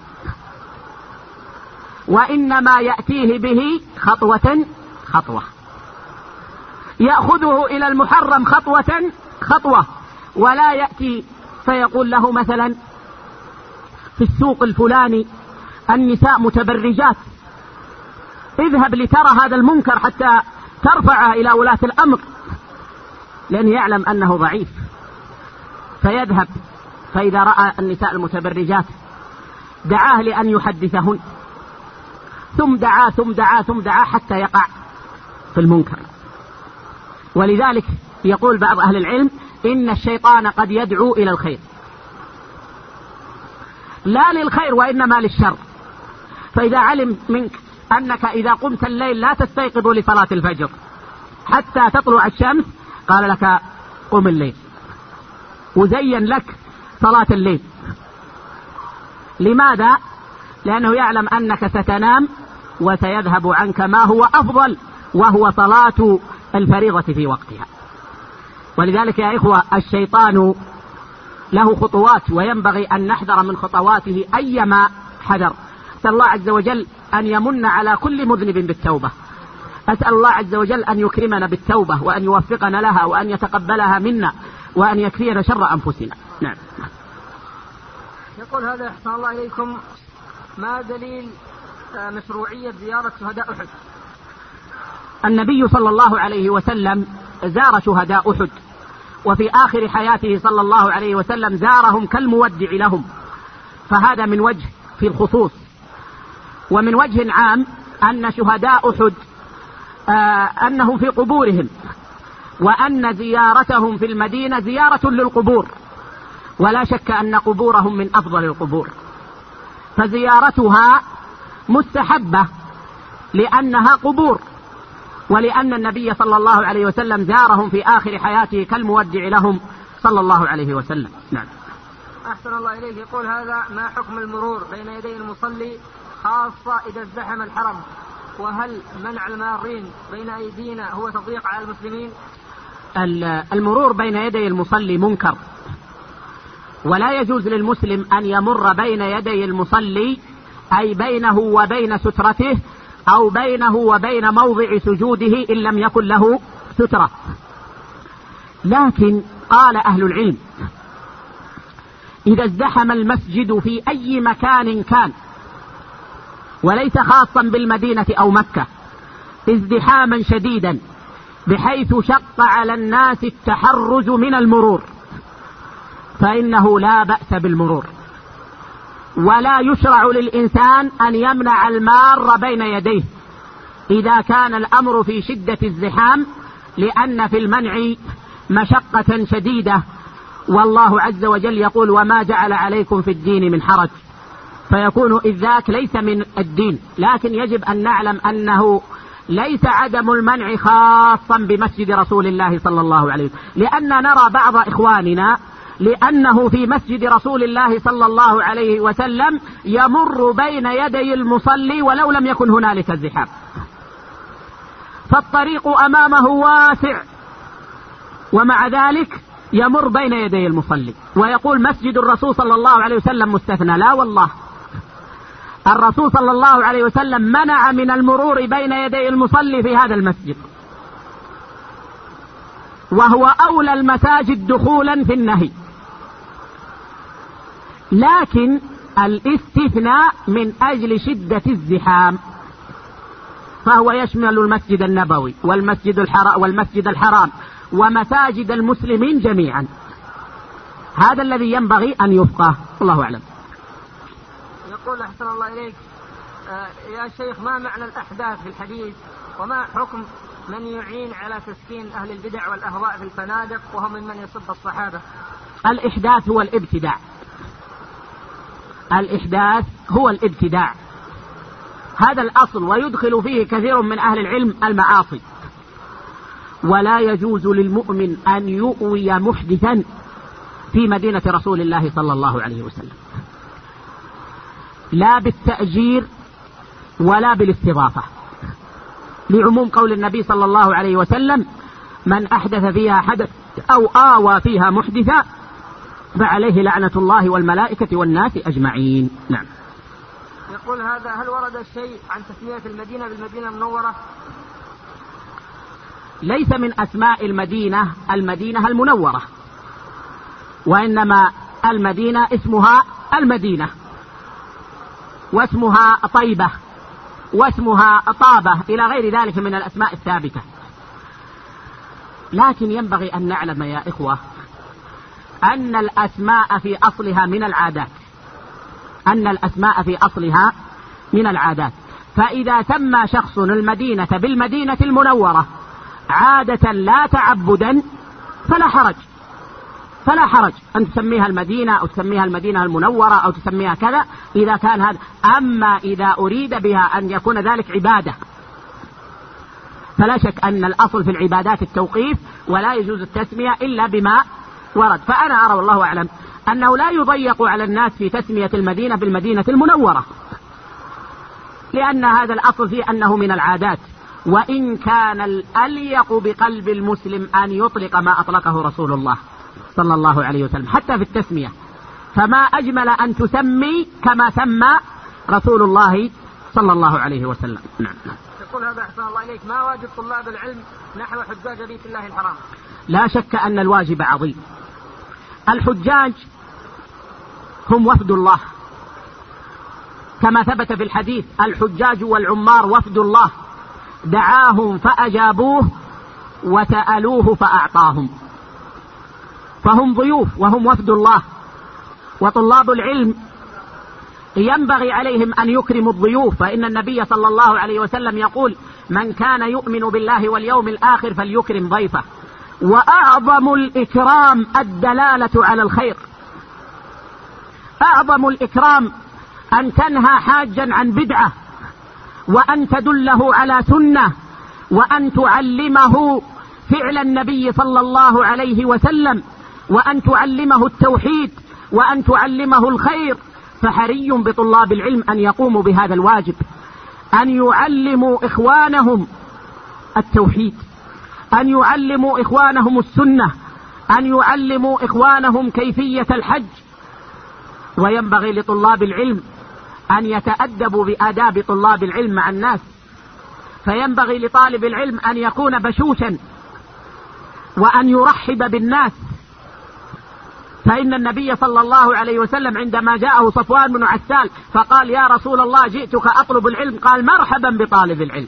وإنما يأتيه به خطوة خطوة، يأخذه إلى المحرم خطوة خطوة، ولا يأتي فيقول له مثلا في السوق الفلاني النساء متبرجات، اذهب لترى هذا المنكر حتى ترفعه إلى ولاة الأمر، لأنه يعلم أنه ضعيف، فيذهب فإذا رأى النساء المتبرجات دعاه لأن يحدثهن، ثم دعا حتى يقع في المنكر. ولذلك يقول بعض أهل العلم إن الشيطان قد يدعو إلى الخير، لا للخير وإنما للشر. فإذا علم منك أنك إذا قمت الليل لا تستيقظ لصلاة الفجر حتى تطلع الشمس، قال لك قم الليل وزين لك صلاة الليل. لماذا؟ لأنه يعلم أنك ستنام وسيذهب عنك ما هو أفضل، وهو صلاة الفريضة في وقتها. ولذلك يا إخوة الشيطان له خطوات، وينبغي أن نحذر من خطواته أيما حذر. أسأل الله عز وجل أن يمن على كل مذنب بالتوبة، أسأل الله عز وجل أن يكرمنا بالتوبة، وأن يوفقنا لها، وأن يتقبلها منا، وأن يكفينا شر أنفسنا. نعم. يقول هذا أحسن الله إليكم، ما دليل مشروعية زيارة شهداء أحد؟ النبي صلى الله عليه وسلم زار شهداء أحد، وفي آخر حياته صلى الله عليه وسلم زارهم كالمودع لهم، فهذا من وجه في الخصوص. ومن وجه عام أن شهداء أحد أنهم في قبورهم، وأن زيارتهم في المدينة زيارة للقبور، ولا شك أن قبورهم من أفضل القبور، فزيارتها مستحبة لأنها قبور، ولأن النبي صلى الله عليه وسلم زارهم في آخر حياته كالمودع لهم صلى الله عليه وسلم. نعم. أحسن الله إليه. يقول هذا ما حكم المرور بين يدي المصلي خاصة إذا ازدحم الحرم، وهل منع المارين بين أيدينا هو تضييق على المسلمين؟ المرور بين يدي المصلي منكر، ولا يجوز للمسلم أن يمر بين يدي المصلي، أي بينه وبين سترته أو بينه وبين موضع سجوده إن لم يكن له سترة. لكن قال أهل العلم إذا ازدحم المسجد في أي مكان كان، وليس خاصا بالمدينة أو مكة، ازدحاما شديدا بحيث شق على الناس التحرز من المرور، فإنه لا بأس بالمرور، ولا يشرع للإنسان أن يمنع المار بين يديه إذا كان الأمر في شدة الزحام، لأن في المنع مشقة شديدة، والله عز وجل يقول وما جعل عليكم في الدين من حرج، فيكون إذ ذاك ليس من الدين. لكن يجب أن نعلم أنه ليس عدم المنع خاصا بمسجد رسول الله صلى الله عليه وسلم، لأن نرى بعض إخواننا لأنه في مسجد رسول الله صلى الله عليه وسلم يمر بين يدي المصلي ولو لم يكن هنالك الزحام، فالطريق أمامه واسع، ومع ذلك يمر بين يدي المصلي ويقول مسجد الرسول صلى الله عليه وسلم مستثنى. لا والله، الرسول صلى الله عليه وسلم منع من المرور بين يدي المصلي في هذا المسجد، وهو أولى المساجد دخولا في النهي، لكن الاستثناء من أجل شدة الزحام، فهو يشمل المسجد النبوي والمسجد الحرام ومساجد المسلمين جميعا. هذا الذي ينبغي أن يفقه، الله أعلم. يقول أحسن الله إليك يا شيخ، ما معنى الأحداث في الحديث، وما حكم من يعين على تسكين أهل البدع والأهواء في الفنادق وهم ممن يسب الصحابة؟ الإحداث هو الابتداع، الإحداث هو الابتداع، هذا الأصل ويدخل فيه كثير من أهل العلم المعاصي. ولا يجوز للمؤمن أن يؤوي محدثا في مدينة رسول الله صلى الله عليه وسلم، لا بالتأجير ولا بالاستضافة، لعموم قول النبي صلى الله عليه وسلم: من أحدث فيها حدث أو آوى فيها محدثا فعليه لعنة الله والملائكة والناس أجمعين. نعم. يقول هذا: هل ورد الشيء عن تسمية المدينة بالمدينة المنورة؟ ليس من أسماء المدينة المدينة المنورة، وإنما المدينة اسمها المدينة، واسمها طيبة، واسمها طابة، إلى غير ذلك من الأسماء الثابتة. لكن ينبغي أن نعلم يا إخوة أن الأسماء في أصلها من العادات، أن الأسماء في أصلها من العادات. فإذا سمى شخص المدينة بالمدينة المنورة عادة لا تعبدا فلا حرج أن تسميها المدينة أو تسميها المدينة المنورة أو تسميها كذا إذا كان هذا. أما إذا أريد بها أن يكون ذلك عبادة فلا شك أن الأصل في العبادات التوقيف، ولا يجوز التسمية إلا بما ورد. فأنا أرى والله أعلم أنه لا يضيق على الناس في تسمية المدينة بالمدينة المنورة، لأن هذا الأصل فيه أنه من العادات، وإن كان الأليق بقلب المسلم أن يطلق ما أطلقه رسول الله صلى الله عليه وسلم حتى في التسمية. فما أجمل أن تسمي كما سمى رسول الله صلى الله عليه وسلم. نعم. يقول هذا: أحسن الله إليك، ما واجب طلاب العلم نحو حجاج بيت الله الحرام؟ لا شك أن الواجب عظيم. الحجاج هم وفد الله، كما ثبت في الحديث: الحجاج والعمار وفد الله، دعاهم فأجابوه وسألوه فأعطاهم. فهم ضيوف وهم وفد الله. وطلاب العلم ينبغي عليهم أن يكرموا الضيوف، فإن النبي صلى الله عليه وسلم يقول: من كان يؤمن بالله واليوم الآخر فليكرم ضيفه. وأعظم الإكرام الدلالة على الخير، أعظم الإكرام أن تنهى حاجا عن بدعة، وأن تدله على سنة، وأن تعلمه فعل النبي صلى الله عليه وسلم، وأن تعلمه التوحيد، وأن تعلمه الخير. فحري بطلاب العلم أن يقوموا بهذا الواجب، أن يعلموا إخوانهم التوحيد، أن يعلموا إخوانهم السنة، أن يعلموا إخوانهم كيفية الحج. وينبغي لطلاب العلم أن يتأدبوا بآداب طلاب العلم مع الناس، فينبغي لطالب العلم أن يكون بشوشا وأن يرحب بالناس. فإن النبي صلى الله عليه وسلم عندما جاءه صفوان بن عسال فقال: يا رسول الله جئتك أطلب العلم، قال: مرحبا بطالب العلم.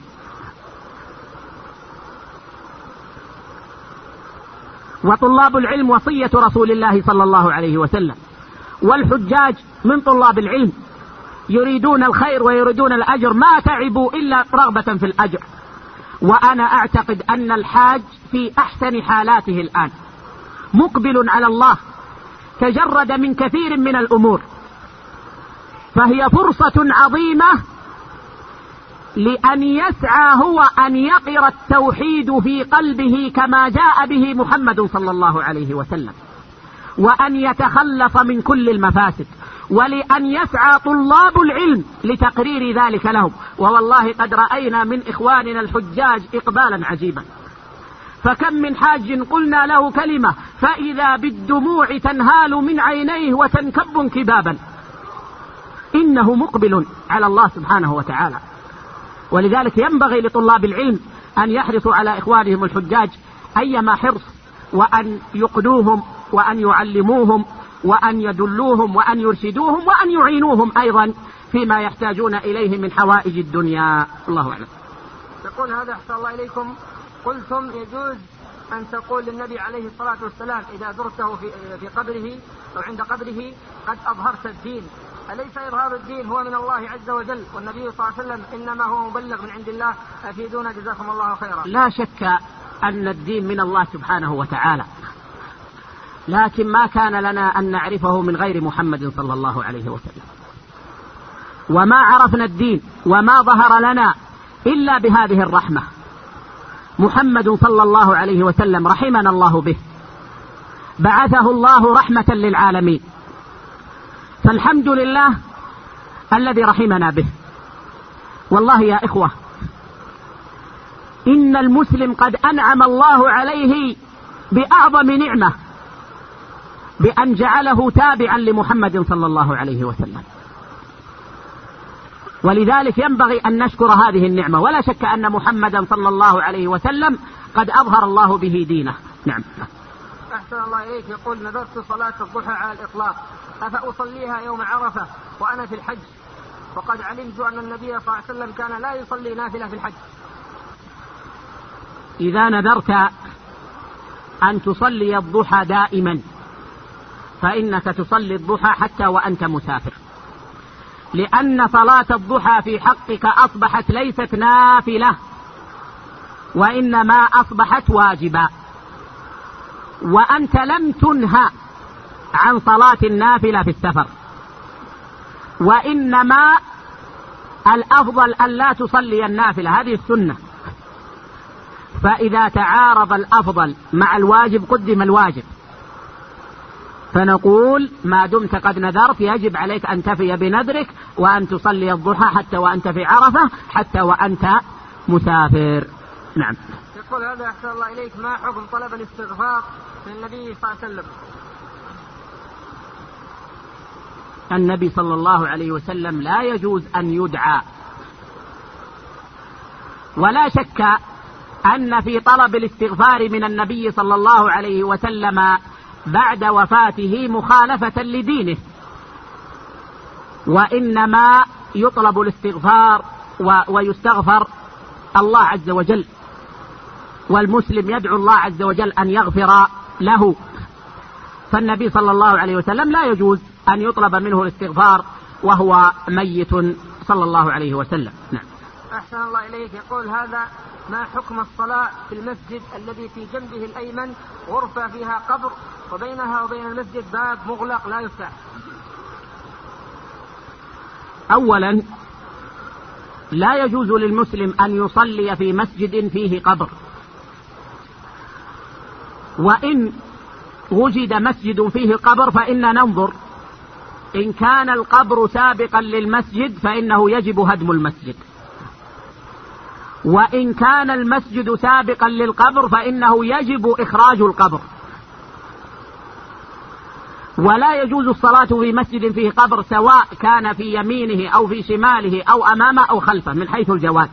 وطلاب العلم وصية رسول الله صلى الله عليه وسلم. والحجاج من طلاب العلم يريدون الخير ويريدون الأجر، ما تعبوا إلا رغبة في الأجر. وأنا أعتقد أن الحاج في أحسن حالاته الآن، مقبل على الله، تجرد من كثير من الأمور، فهي فرصة عظيمة لأن يسعى هو أن يقر التوحيد في قلبه كما جاء به محمد صلى الله عليه وسلم، وأن يتخلص من كل المفاسد، ولأن يسعى طلاب العلم لتقرير ذلك لهم. ووالله قد رأينا من إخواننا الحجاج إقبالا عجيبا، فكم من حاج قلنا له كلمة فإذا بالدموع تنهال من عينيه وتنكب انكبابا، إنه مقبل على الله سبحانه وتعالى. ولذلك ينبغي لطلاب العلم أن يحرصوا على إخوانهم الحجاج أيما حرص، وأن يقنوهم وأن يعلموهم وأن يدلوهم وأن يرشدوهم وأن يعينوهم أيضا فيما يحتاجون إليه من حوائج الدنيا. الله أعلم. يقول هذا: أحسن الله إليكم، قلتم يجوز أن تقول للنبي عليه الصلاة والسلام إذا زرته في قبره أو عند قبره: قد أظهرت الدين. أليس إظهار الدين هو من الله عز وجل، والنبي صلى الله عليه وسلم إنما هو مبلغ من عند الله؟ أفيدونا جزاكم الله خيرا. لا شك أن الدين من الله سبحانه وتعالى، لكن ما كان لنا أن نعرفه من غير محمد صلى الله عليه وسلم. وما عرفنا الدين وما ظهر لنا إلا بهذه الرحمة. محمد صلى الله عليه وسلم رحمنا الله به، بعثه الله رحمة للعالمين، فالحمد لله الذي رحمنا به. والله يا إخوة، إن المسلم قد أنعم الله عليه بأعظم نعمة بأن جعله تابعا لمحمد صلى الله عليه وسلم، ولذلك ينبغي أن نشكر هذه النعمة. ولا شك أن محمدا صلى الله عليه وسلم قد أظهر الله به دينه. نعم. أحسن الله إليك. يقول: نذرت صلاة الضحى على الإطلاق، أفأصليها يوم عرفة وأنا في الحج؟ وقد علمت أن النبي صلى الله عليه وسلم كان لا يصلي نافلة في الحج. إذا نذرت أن تصلي الضحى دائما فإنك تصلي الضحى حتى وأنت مسافر، لأن صلاة الضحى في حقك أصبحت ليست نافلة وإنما أصبحت واجبة، وأنت لم تنهى عن صلاة النافلة في السفر، وإنما الأفضل أن لا تصلي النافلة، هذه السنة. فإذا تعارض الأفضل مع الواجب قدم الواجب، فنقول ما دمت قد نذرت يجب عليك أن تفي بنذرك وأن تصلي الضحى حتى وأنت في عرفة، حتى وأنت مسافر. نعم. يقول هذا: أحسن الله إليك، ما حكم طلب الاستغفار من النبي صلى الله عليه وسلم؟ النبي صلى الله عليه وسلم لا يجوز أن يدعى، ولا شك أن في طلب الاستغفار من النبي صلى الله عليه وسلم بعد وفاته مخالفة لدينه، وإنما يطلب الاستغفار ويستغفر الله عز وجل، والمسلم يدعو الله عز وجل أن يغفر له. فالنبي صلى الله عليه وسلم لا يجوز أن يطلب منه الاستغفار وهو ميت صلى الله عليه وسلم. نعم. أحسن الله إليك. يقول هذا: ما حكم الصلاة في المسجد الذي في جنبه الأيمن غرفة فيها قبر وبينها وبين المسجد باب مغلق لا يفتح؟ أولا، لا يجوز للمسلم أن يصلي في مسجد فيه قبر، وإن وجد مسجد فيه قبر فإن ننظر، إن كان القبر سابقا للمسجد فإنه يجب هدم المسجد، وإن كان المسجد سابقا للقبر فإنه يجب إخراج القبر. ولا يجوز الصلاة في مسجد فيه قبر سواء كان في يمينه أو في شماله أو أمامه أو خلفه من حيث الجواز،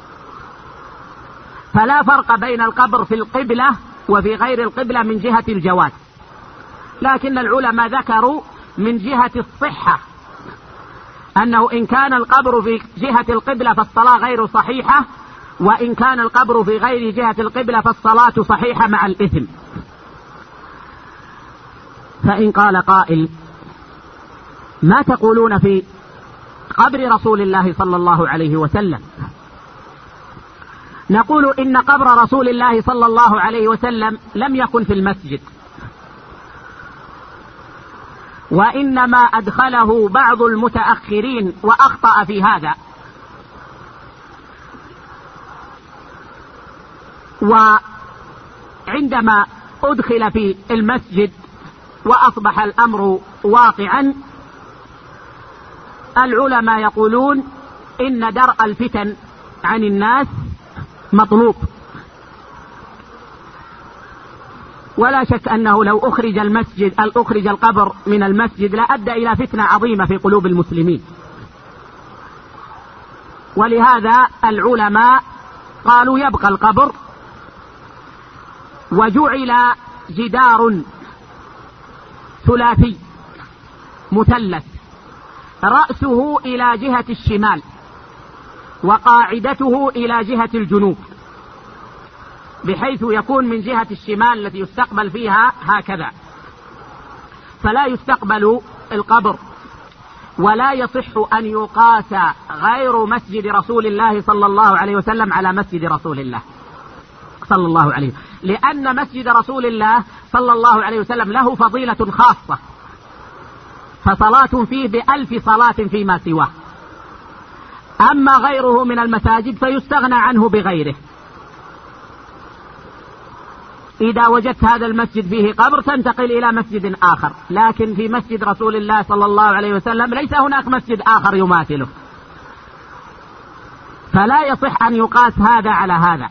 فلا فرق بين القبر في القبلة وفي غير القبلة من جهة الجواز، لكن العلماء ذكروا من جهة الصحة أنه إن كان القبر في جهة القبلة فالصلاة غير صحيحة، وإن كان القبر في غير جهة القبلة فالصلاة صحيحة مع الإثم. فإن قال قائل: ما تقولون في قبر رسول الله صلى الله عليه وسلم؟ نقول إن قبر رسول الله صلى الله عليه وسلم لم يكن في المسجد، وإنما أدخله بعض المتأخرين وأخطأ في هذا، وعندما أدخل في المسجد وأصبح الأمر واقعا، العلماء يقولون إن درء الفتن عن الناس مطلوب، ولا شك أنه لو أخرج القبر من المسجد لأدى إلى فتنة عظيمة في قلوب المسلمين. ولهذا العلماء قالوا يبقى القبر، وجعل جدار ثلاثي مثلث رأسه إلى جهة الشمال وقاعدته إلى جهة الجنوب، بحيث يكون من جهة الشمال التي يستقبل فيها هكذا، فلا يستقبل القبر. ولا يصح أن يقاس غير مسجد رسول الله صلى الله عليه وسلم على مسجد رسول الله صلى الله عليه وسلم، لأن مسجد رسول الله صلى الله عليه وسلم له فضيلة خاصة، فصلاة فيه ب1000 صلاة فيما سواه، أما غيره من المساجد فيستغنى عنه بغيره. إذا وجدت هذا المسجد فيه قبر تنتقل إلى مسجد آخر، لكن في مسجد رسول الله صلى الله عليه وسلم ليس هناك مسجد آخر يماثله، فلا يصح أن يقاس هذا على هذا.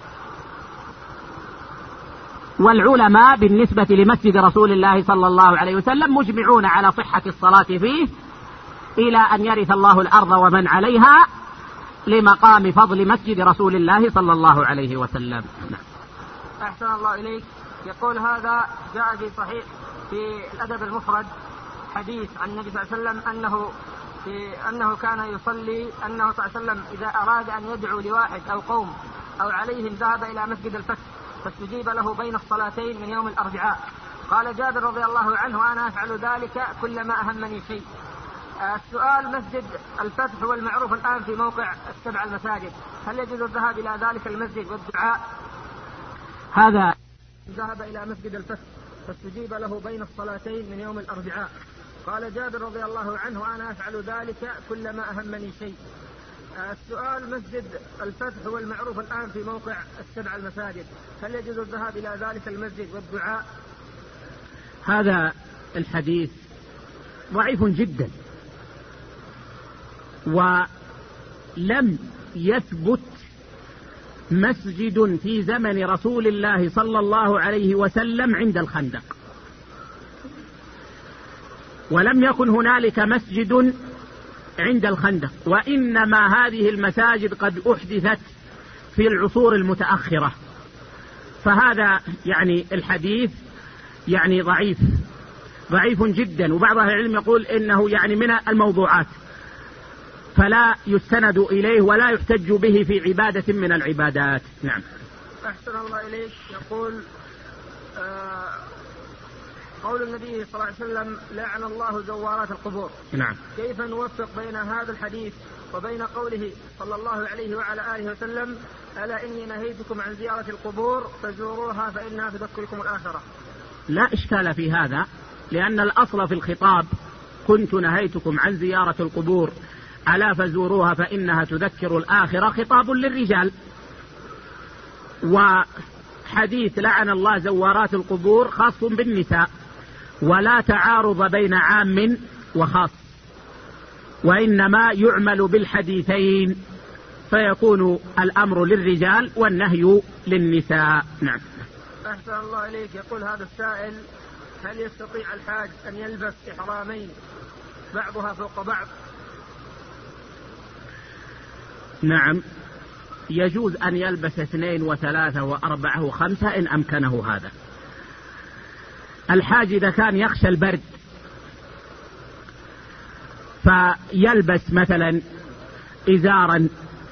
والعلماء بالنسبة لمسجد رسول الله صلى الله عليه وسلم مجمعون على صحة الصلاة فيه إلى أن يرث الله الأرض ومن عليها، لمقام فضل مسجد رسول الله صلى الله عليه وسلم. أحسن الله إليك. يقول هذا جاء في صحيح في الأدب المفرد حديث عن النبي صلى الله عليه وسلم أنه كان يصلي، أنه صلى الله عليه وسلم إذا أراد أن يدعو لواحد أو قوم أو عليهم ذهب إلى مسجد الفتح فاستجيب له بين الصلاتين من يوم الأربعاء. قال جابر رضي الله عنه: أنا أفعل ذلك كلما أهمني شيء. السؤال: مسجد الفتح هو المعروف الآن في موقع 7 المساجد، هل يجوز الذهاب إلى ذلك المسجد والدعاء؟ هذا ذهب إلى مسجد الفتح فاستجيب له بين الصلاتين من يوم الأربعاء. قال جابر رضي الله عنه: أنا أفعل ذلك كلما أهمني شيء. السؤال: مسجد الفتح هو المعروف الآن في موقع 7 المساجد، هل يجوز الذهاب إلى ذلك المسجد والدعاء؟ هذا الحديث ضعيف جدا، ولم يثبت مسجد في زمن رسول الله صلى الله عليه وسلم عند الخندق، ولم يكن هنالك مسجد عند الخندق، وإنما هذه المساجد قد أحدثت في العصور المتأخرة، فهذا يعني الحديث يعني ضعيف جدا، وبعض أهل العلم يقول إنه يعني من الموضوعات، فلا يستند إليه ولا يحتج به في عبادة من العبادات. نعم. أحسن الله إليك. يقول قول النبي صلى الله عليه وسلم: لعن الله زوارات القبور. نعم. كيف نوفق بين هذا الحديث وبين قوله صلى الله عليه وعلى آله وسلم: ألا إني نهيتكم عن زيارة القبور فزوروها فإنها تذكركم الآخرة؟ لا إشكال في هذا، لأن الأصل في الخطاب: كنت نهيتكم عن زيارة القبور ألا فزوروها فإنها تذكر الآخرة، خطاب للرجال. وحديث لعن الله زوارات القبور خاص بالنساء، ولا تعارض بين عام وخاص، وإنما يعمل بالحديثين، فيكون الأمر للرجال والنهي للنساء. نعم. أحسن الله إليك. يقول هذا السائل: هل يستطيع الحاج أن يلبس إحرامين بعضها فوق بعض؟ نعم، يجوز أن يلبس 2 و3 و4 و5 إن أمكنه هذا. الحاج إذا كان يخشى البرد فيلبس مثلا إزارا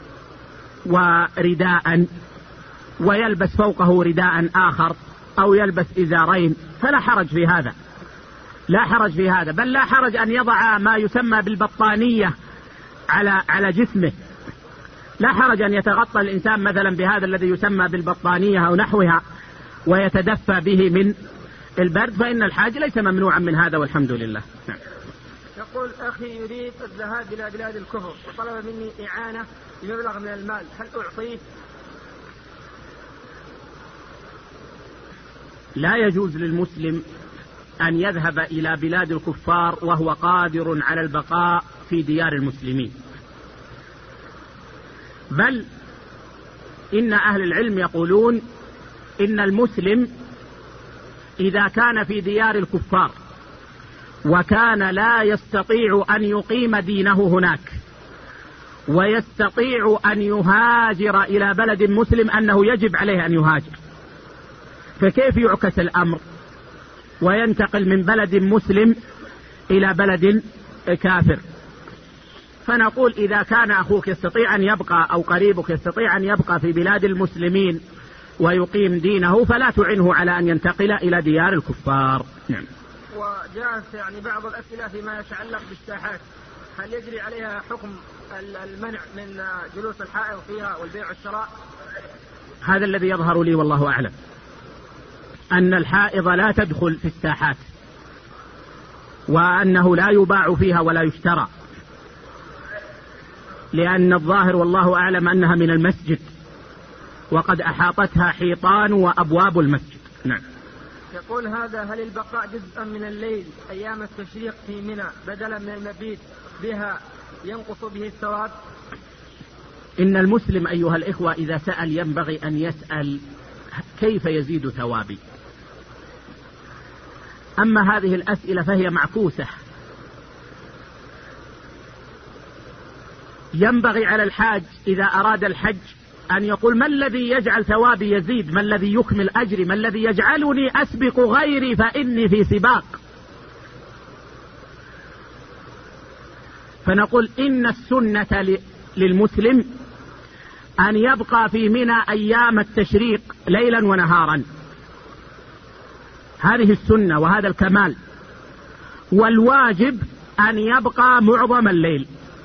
ورداء، ويلبس فوقه رداء آخر، أو يلبس إزارين، فلا حرج في هذا، لا حرج في هذا، بل لا حرج أن يضع ما يسمى بالبطانية على جسمه، لا حرج أن يتغطى الإنسان مثلا بهذا الذي يسمى بالبطانية أو نحوها ويتدفى به من البرد، فإن الحاج ليس ممنوعا من هذا والحمد لله. يقول: أخي يريد الذهاب إلى بلاد الكفر وطلب مني إعانة بمبلغ من المال، هل أعطيه؟ لا يجوز للمسلم أن يذهب إلى بلاد الكفار وهو قادر على البقاء في ديار المسلمين، بل إن أهل العلم يقولون إن المسلم إذا كان في ديار الكفار وكان لا يستطيع أن يقيم دينه هناك ويستطيع أن يهاجر إلى بلد مسلم، أنه يجب عليه أن يهاجر. فكيف يعكس الأمر وينتقل من بلد مسلم إلى بلد كافر؟ فنقول: إذا كان أخوك يستطيع أن يبقى أو قريبك يستطيع أن يبقى في بلاد المسلمين ويقيم دينه، فلا تعنه على أن ينتقل إلى ديار الكفار. نعم. وجاءت يعني بعض الأسئلة فيما يتعلق بالساحات، هل يجري عليها حكم المنع من جلوس الحائض فيها والبيع والشراء؟ هذا الذي يظهر لي والله أعلم، أن الحائض لا تدخل في الساحات، وأنه لا يباع فيها ولا يشترى، لأن الظاهر والله أعلم أنها من المسجد، وقد أحاطتها حيطان وأبواب المسجد. نعم. يقول هذا: هل البقاء جزءا من الليل أيام التشريق في منى بدلا من المبيت بها ينقص به الثواب؟ إن المسلم أيها الإخوة إذا سأل ينبغي أن يسأل كيف يزيد ثوابي. أما هذه الأسئلة فهي معكوسة. ينبغي على الحاج إذا أراد الحج أن يقول: ما الذي يجعل ثوابي يزيد؟ ما الذي يكمل أجري؟ ما الذي يجعلني أسبق غيري فإني في سباق؟ فنقول إن السنة للمسلم أن يبقى في منى أيام التشريق ليلا ونهارا، هذه السنة وهذا الكمال. والواجب أن يبقى معظم الليل،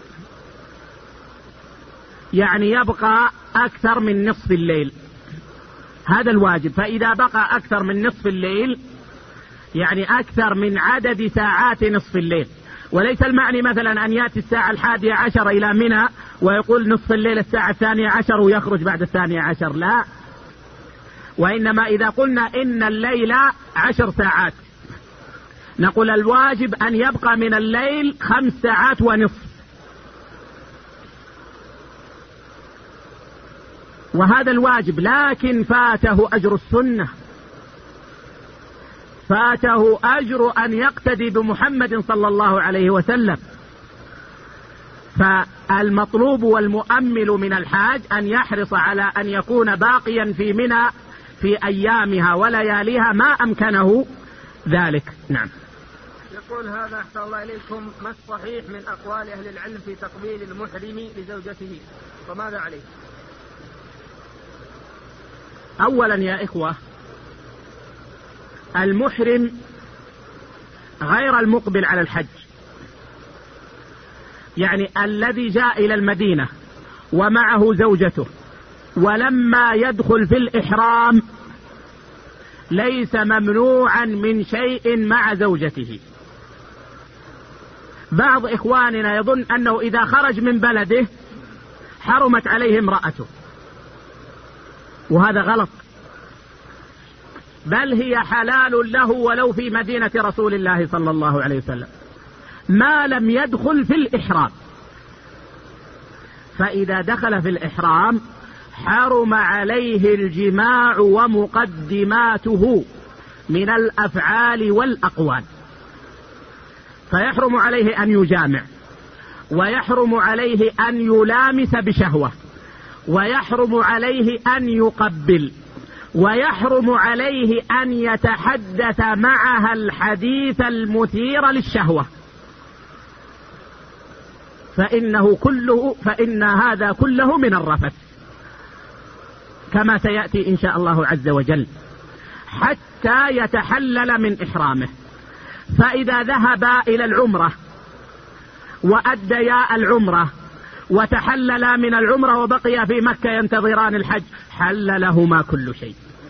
يعني يبقى أكثر من نصف الليل، هذا الواجب. فإذا بقى أكثر من نصف الليل يعني أكثر من عدد ساعات نصف الليل. وليس المعني مثلا أن يأتي الساعة 11 إلى منى ويقول نصف الليل الساعة 12 ويخرج بعد 12، لا. وإنما إذا قلنا إن الليل 10 ساعات نقول الواجب أن يبقى من الليل 5 ساعات ونصف، وهذا الواجب. لكن فاته أجر السنة، فاته أجر أن يقتدي بمحمد صلى الله عليه وسلم. فالمطلوب والمؤمل من الحاج أن يحرص على أن يكون باقيا في منى في أيامها ولياليها ما أمكنه ذلك. نعم. يقول هذا: أحسن الله إليكم، ما الصحيح من أقوال أهل العلم في تقبيل المحرم لزوجته وماذا عليه؟ أولا يا إخوة، المحرم غير المقبل على الحج، يعني الذي جاء إلى المدينة ومعه زوجته ولما يدخل في الإحرام ليس ممنوعا من شيء مع زوجته. بعض إخواننا يظن أنه إذا خرج من بلده حرمت عليه امرأته، وهذا غلط، بل هي حلال له ولو في مدينة رسول الله صلى الله عليه وسلم ما لم يدخل في الإحرام. فإذا دخل في الإحرام حرم عليه الجماع ومقدماته من الأفعال والأقوال، فيحرم عليه أن يجامع، ويحرم عليه أن يلامس بشهوة، ويحرم عليه أن يقبل، ويحرم عليه أن يتحدث معها الحديث المثير للشهوة، فإن هذا كله من الرفث كما سيأتي إن شاء الله عز وجل، حتى يتحلل من إحرامه. فإذا ذهب إلى العمرة وأديا العمرة وتحللا من العمرة وبقي في مكة ينتظران الحج، حل لهما كل شيء،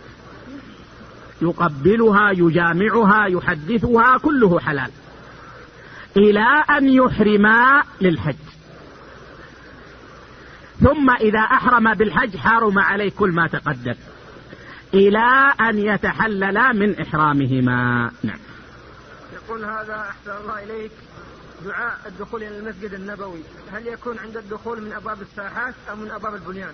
يقبلها، يجامعها، يحدثها، كله حلال إلى أن يحرما للحج. ثم إذا أحرم بالحج حرم عليه كل ما تقدم إلى أن يتحللا من إحرامهما. نعم. يقول هذا: أحسن الله إليك، دعاء الدخول إلى المسجد النبوي هل يكون عند الدخول من أبواب الساحات أو من أبواب البنيان؟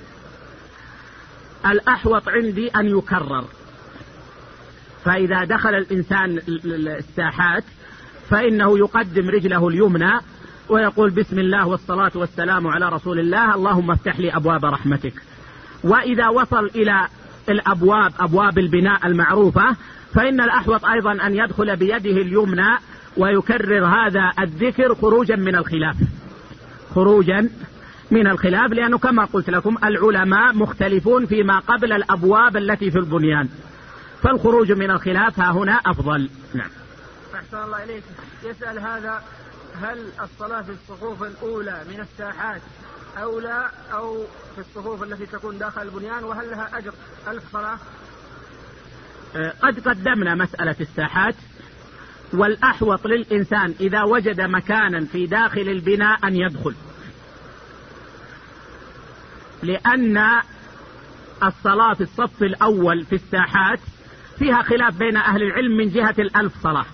الأحوط عندي أن يكرر، فإذا دخل الإنسان الساحات فإنه يقدم رجله اليمنى ويقول: بسم الله والصلاة والسلام على رسول الله، اللهم افتح لي أبواب رحمتك. وإذا وصل إلى الأبواب، أبواب البناء المعروفة، فإن الأحوط أيضا أن يدخل بيده اليمنى ويكرر هذا الذكر خروجا من الخلاف، لأنه كما قلت لكم العلماء مختلفون فيما قبل الأبواب التي في البنيان، فالخروج من الخلاف ها هنا أفضل. نعم. أحسن الله إليك، يسأل هذا: هل الصلاة في الصفوف الأولى من الساحات أولى أو في الصفوف التي تكون داخل البنيان، وهل لها أجر 1000 صلاة؟ قد قدمنا مسألة الساحات، والأحوط للإنسان إذا وجد مكانا في داخل البناء أن يدخل، لأن الصلاة في الصف الأول في الساحات فيها خلاف بين أهل العلم من جهة 1000 صلاة،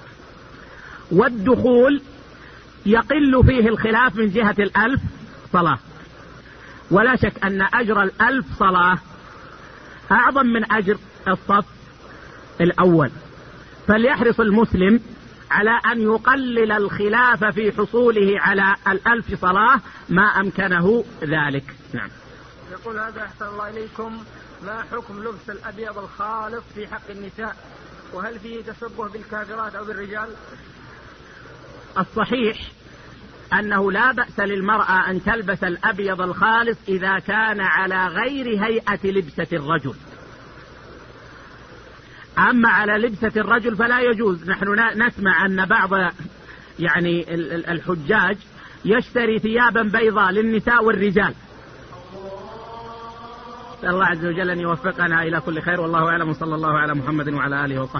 والدخول يقل فيه الخلاف من جهة 1000 صلاة. ولا شك أن أجر 1000 صلاة أعظم من أجر الصف الأول، فليحرص المسلم على أن يقلل الخلاف في حصوله على 1000 صلاة ما أمكنه ذلك. نعم. يقول هذا أحسن الله إليكم، ما حكم لبس الأبيض الخالص في حق النساء، وهل فيه تشبه بالكافرات أو بالرجال؟ الصحيح أنه لا بأس للمرأة أن تلبس الأبيض الخالص إذا كان على غير هيئة لبسة الرجل، أما على لبسة الرجل فلا يجوز. نحن نسمع أن بعض الحجاج يشتري ثيابا بيضاء للنساء والرجال. الله عز وجل أن يوفقنا إلى كل خير، والله أعلم، صلى الله على محمد وعلى آله وصحبه.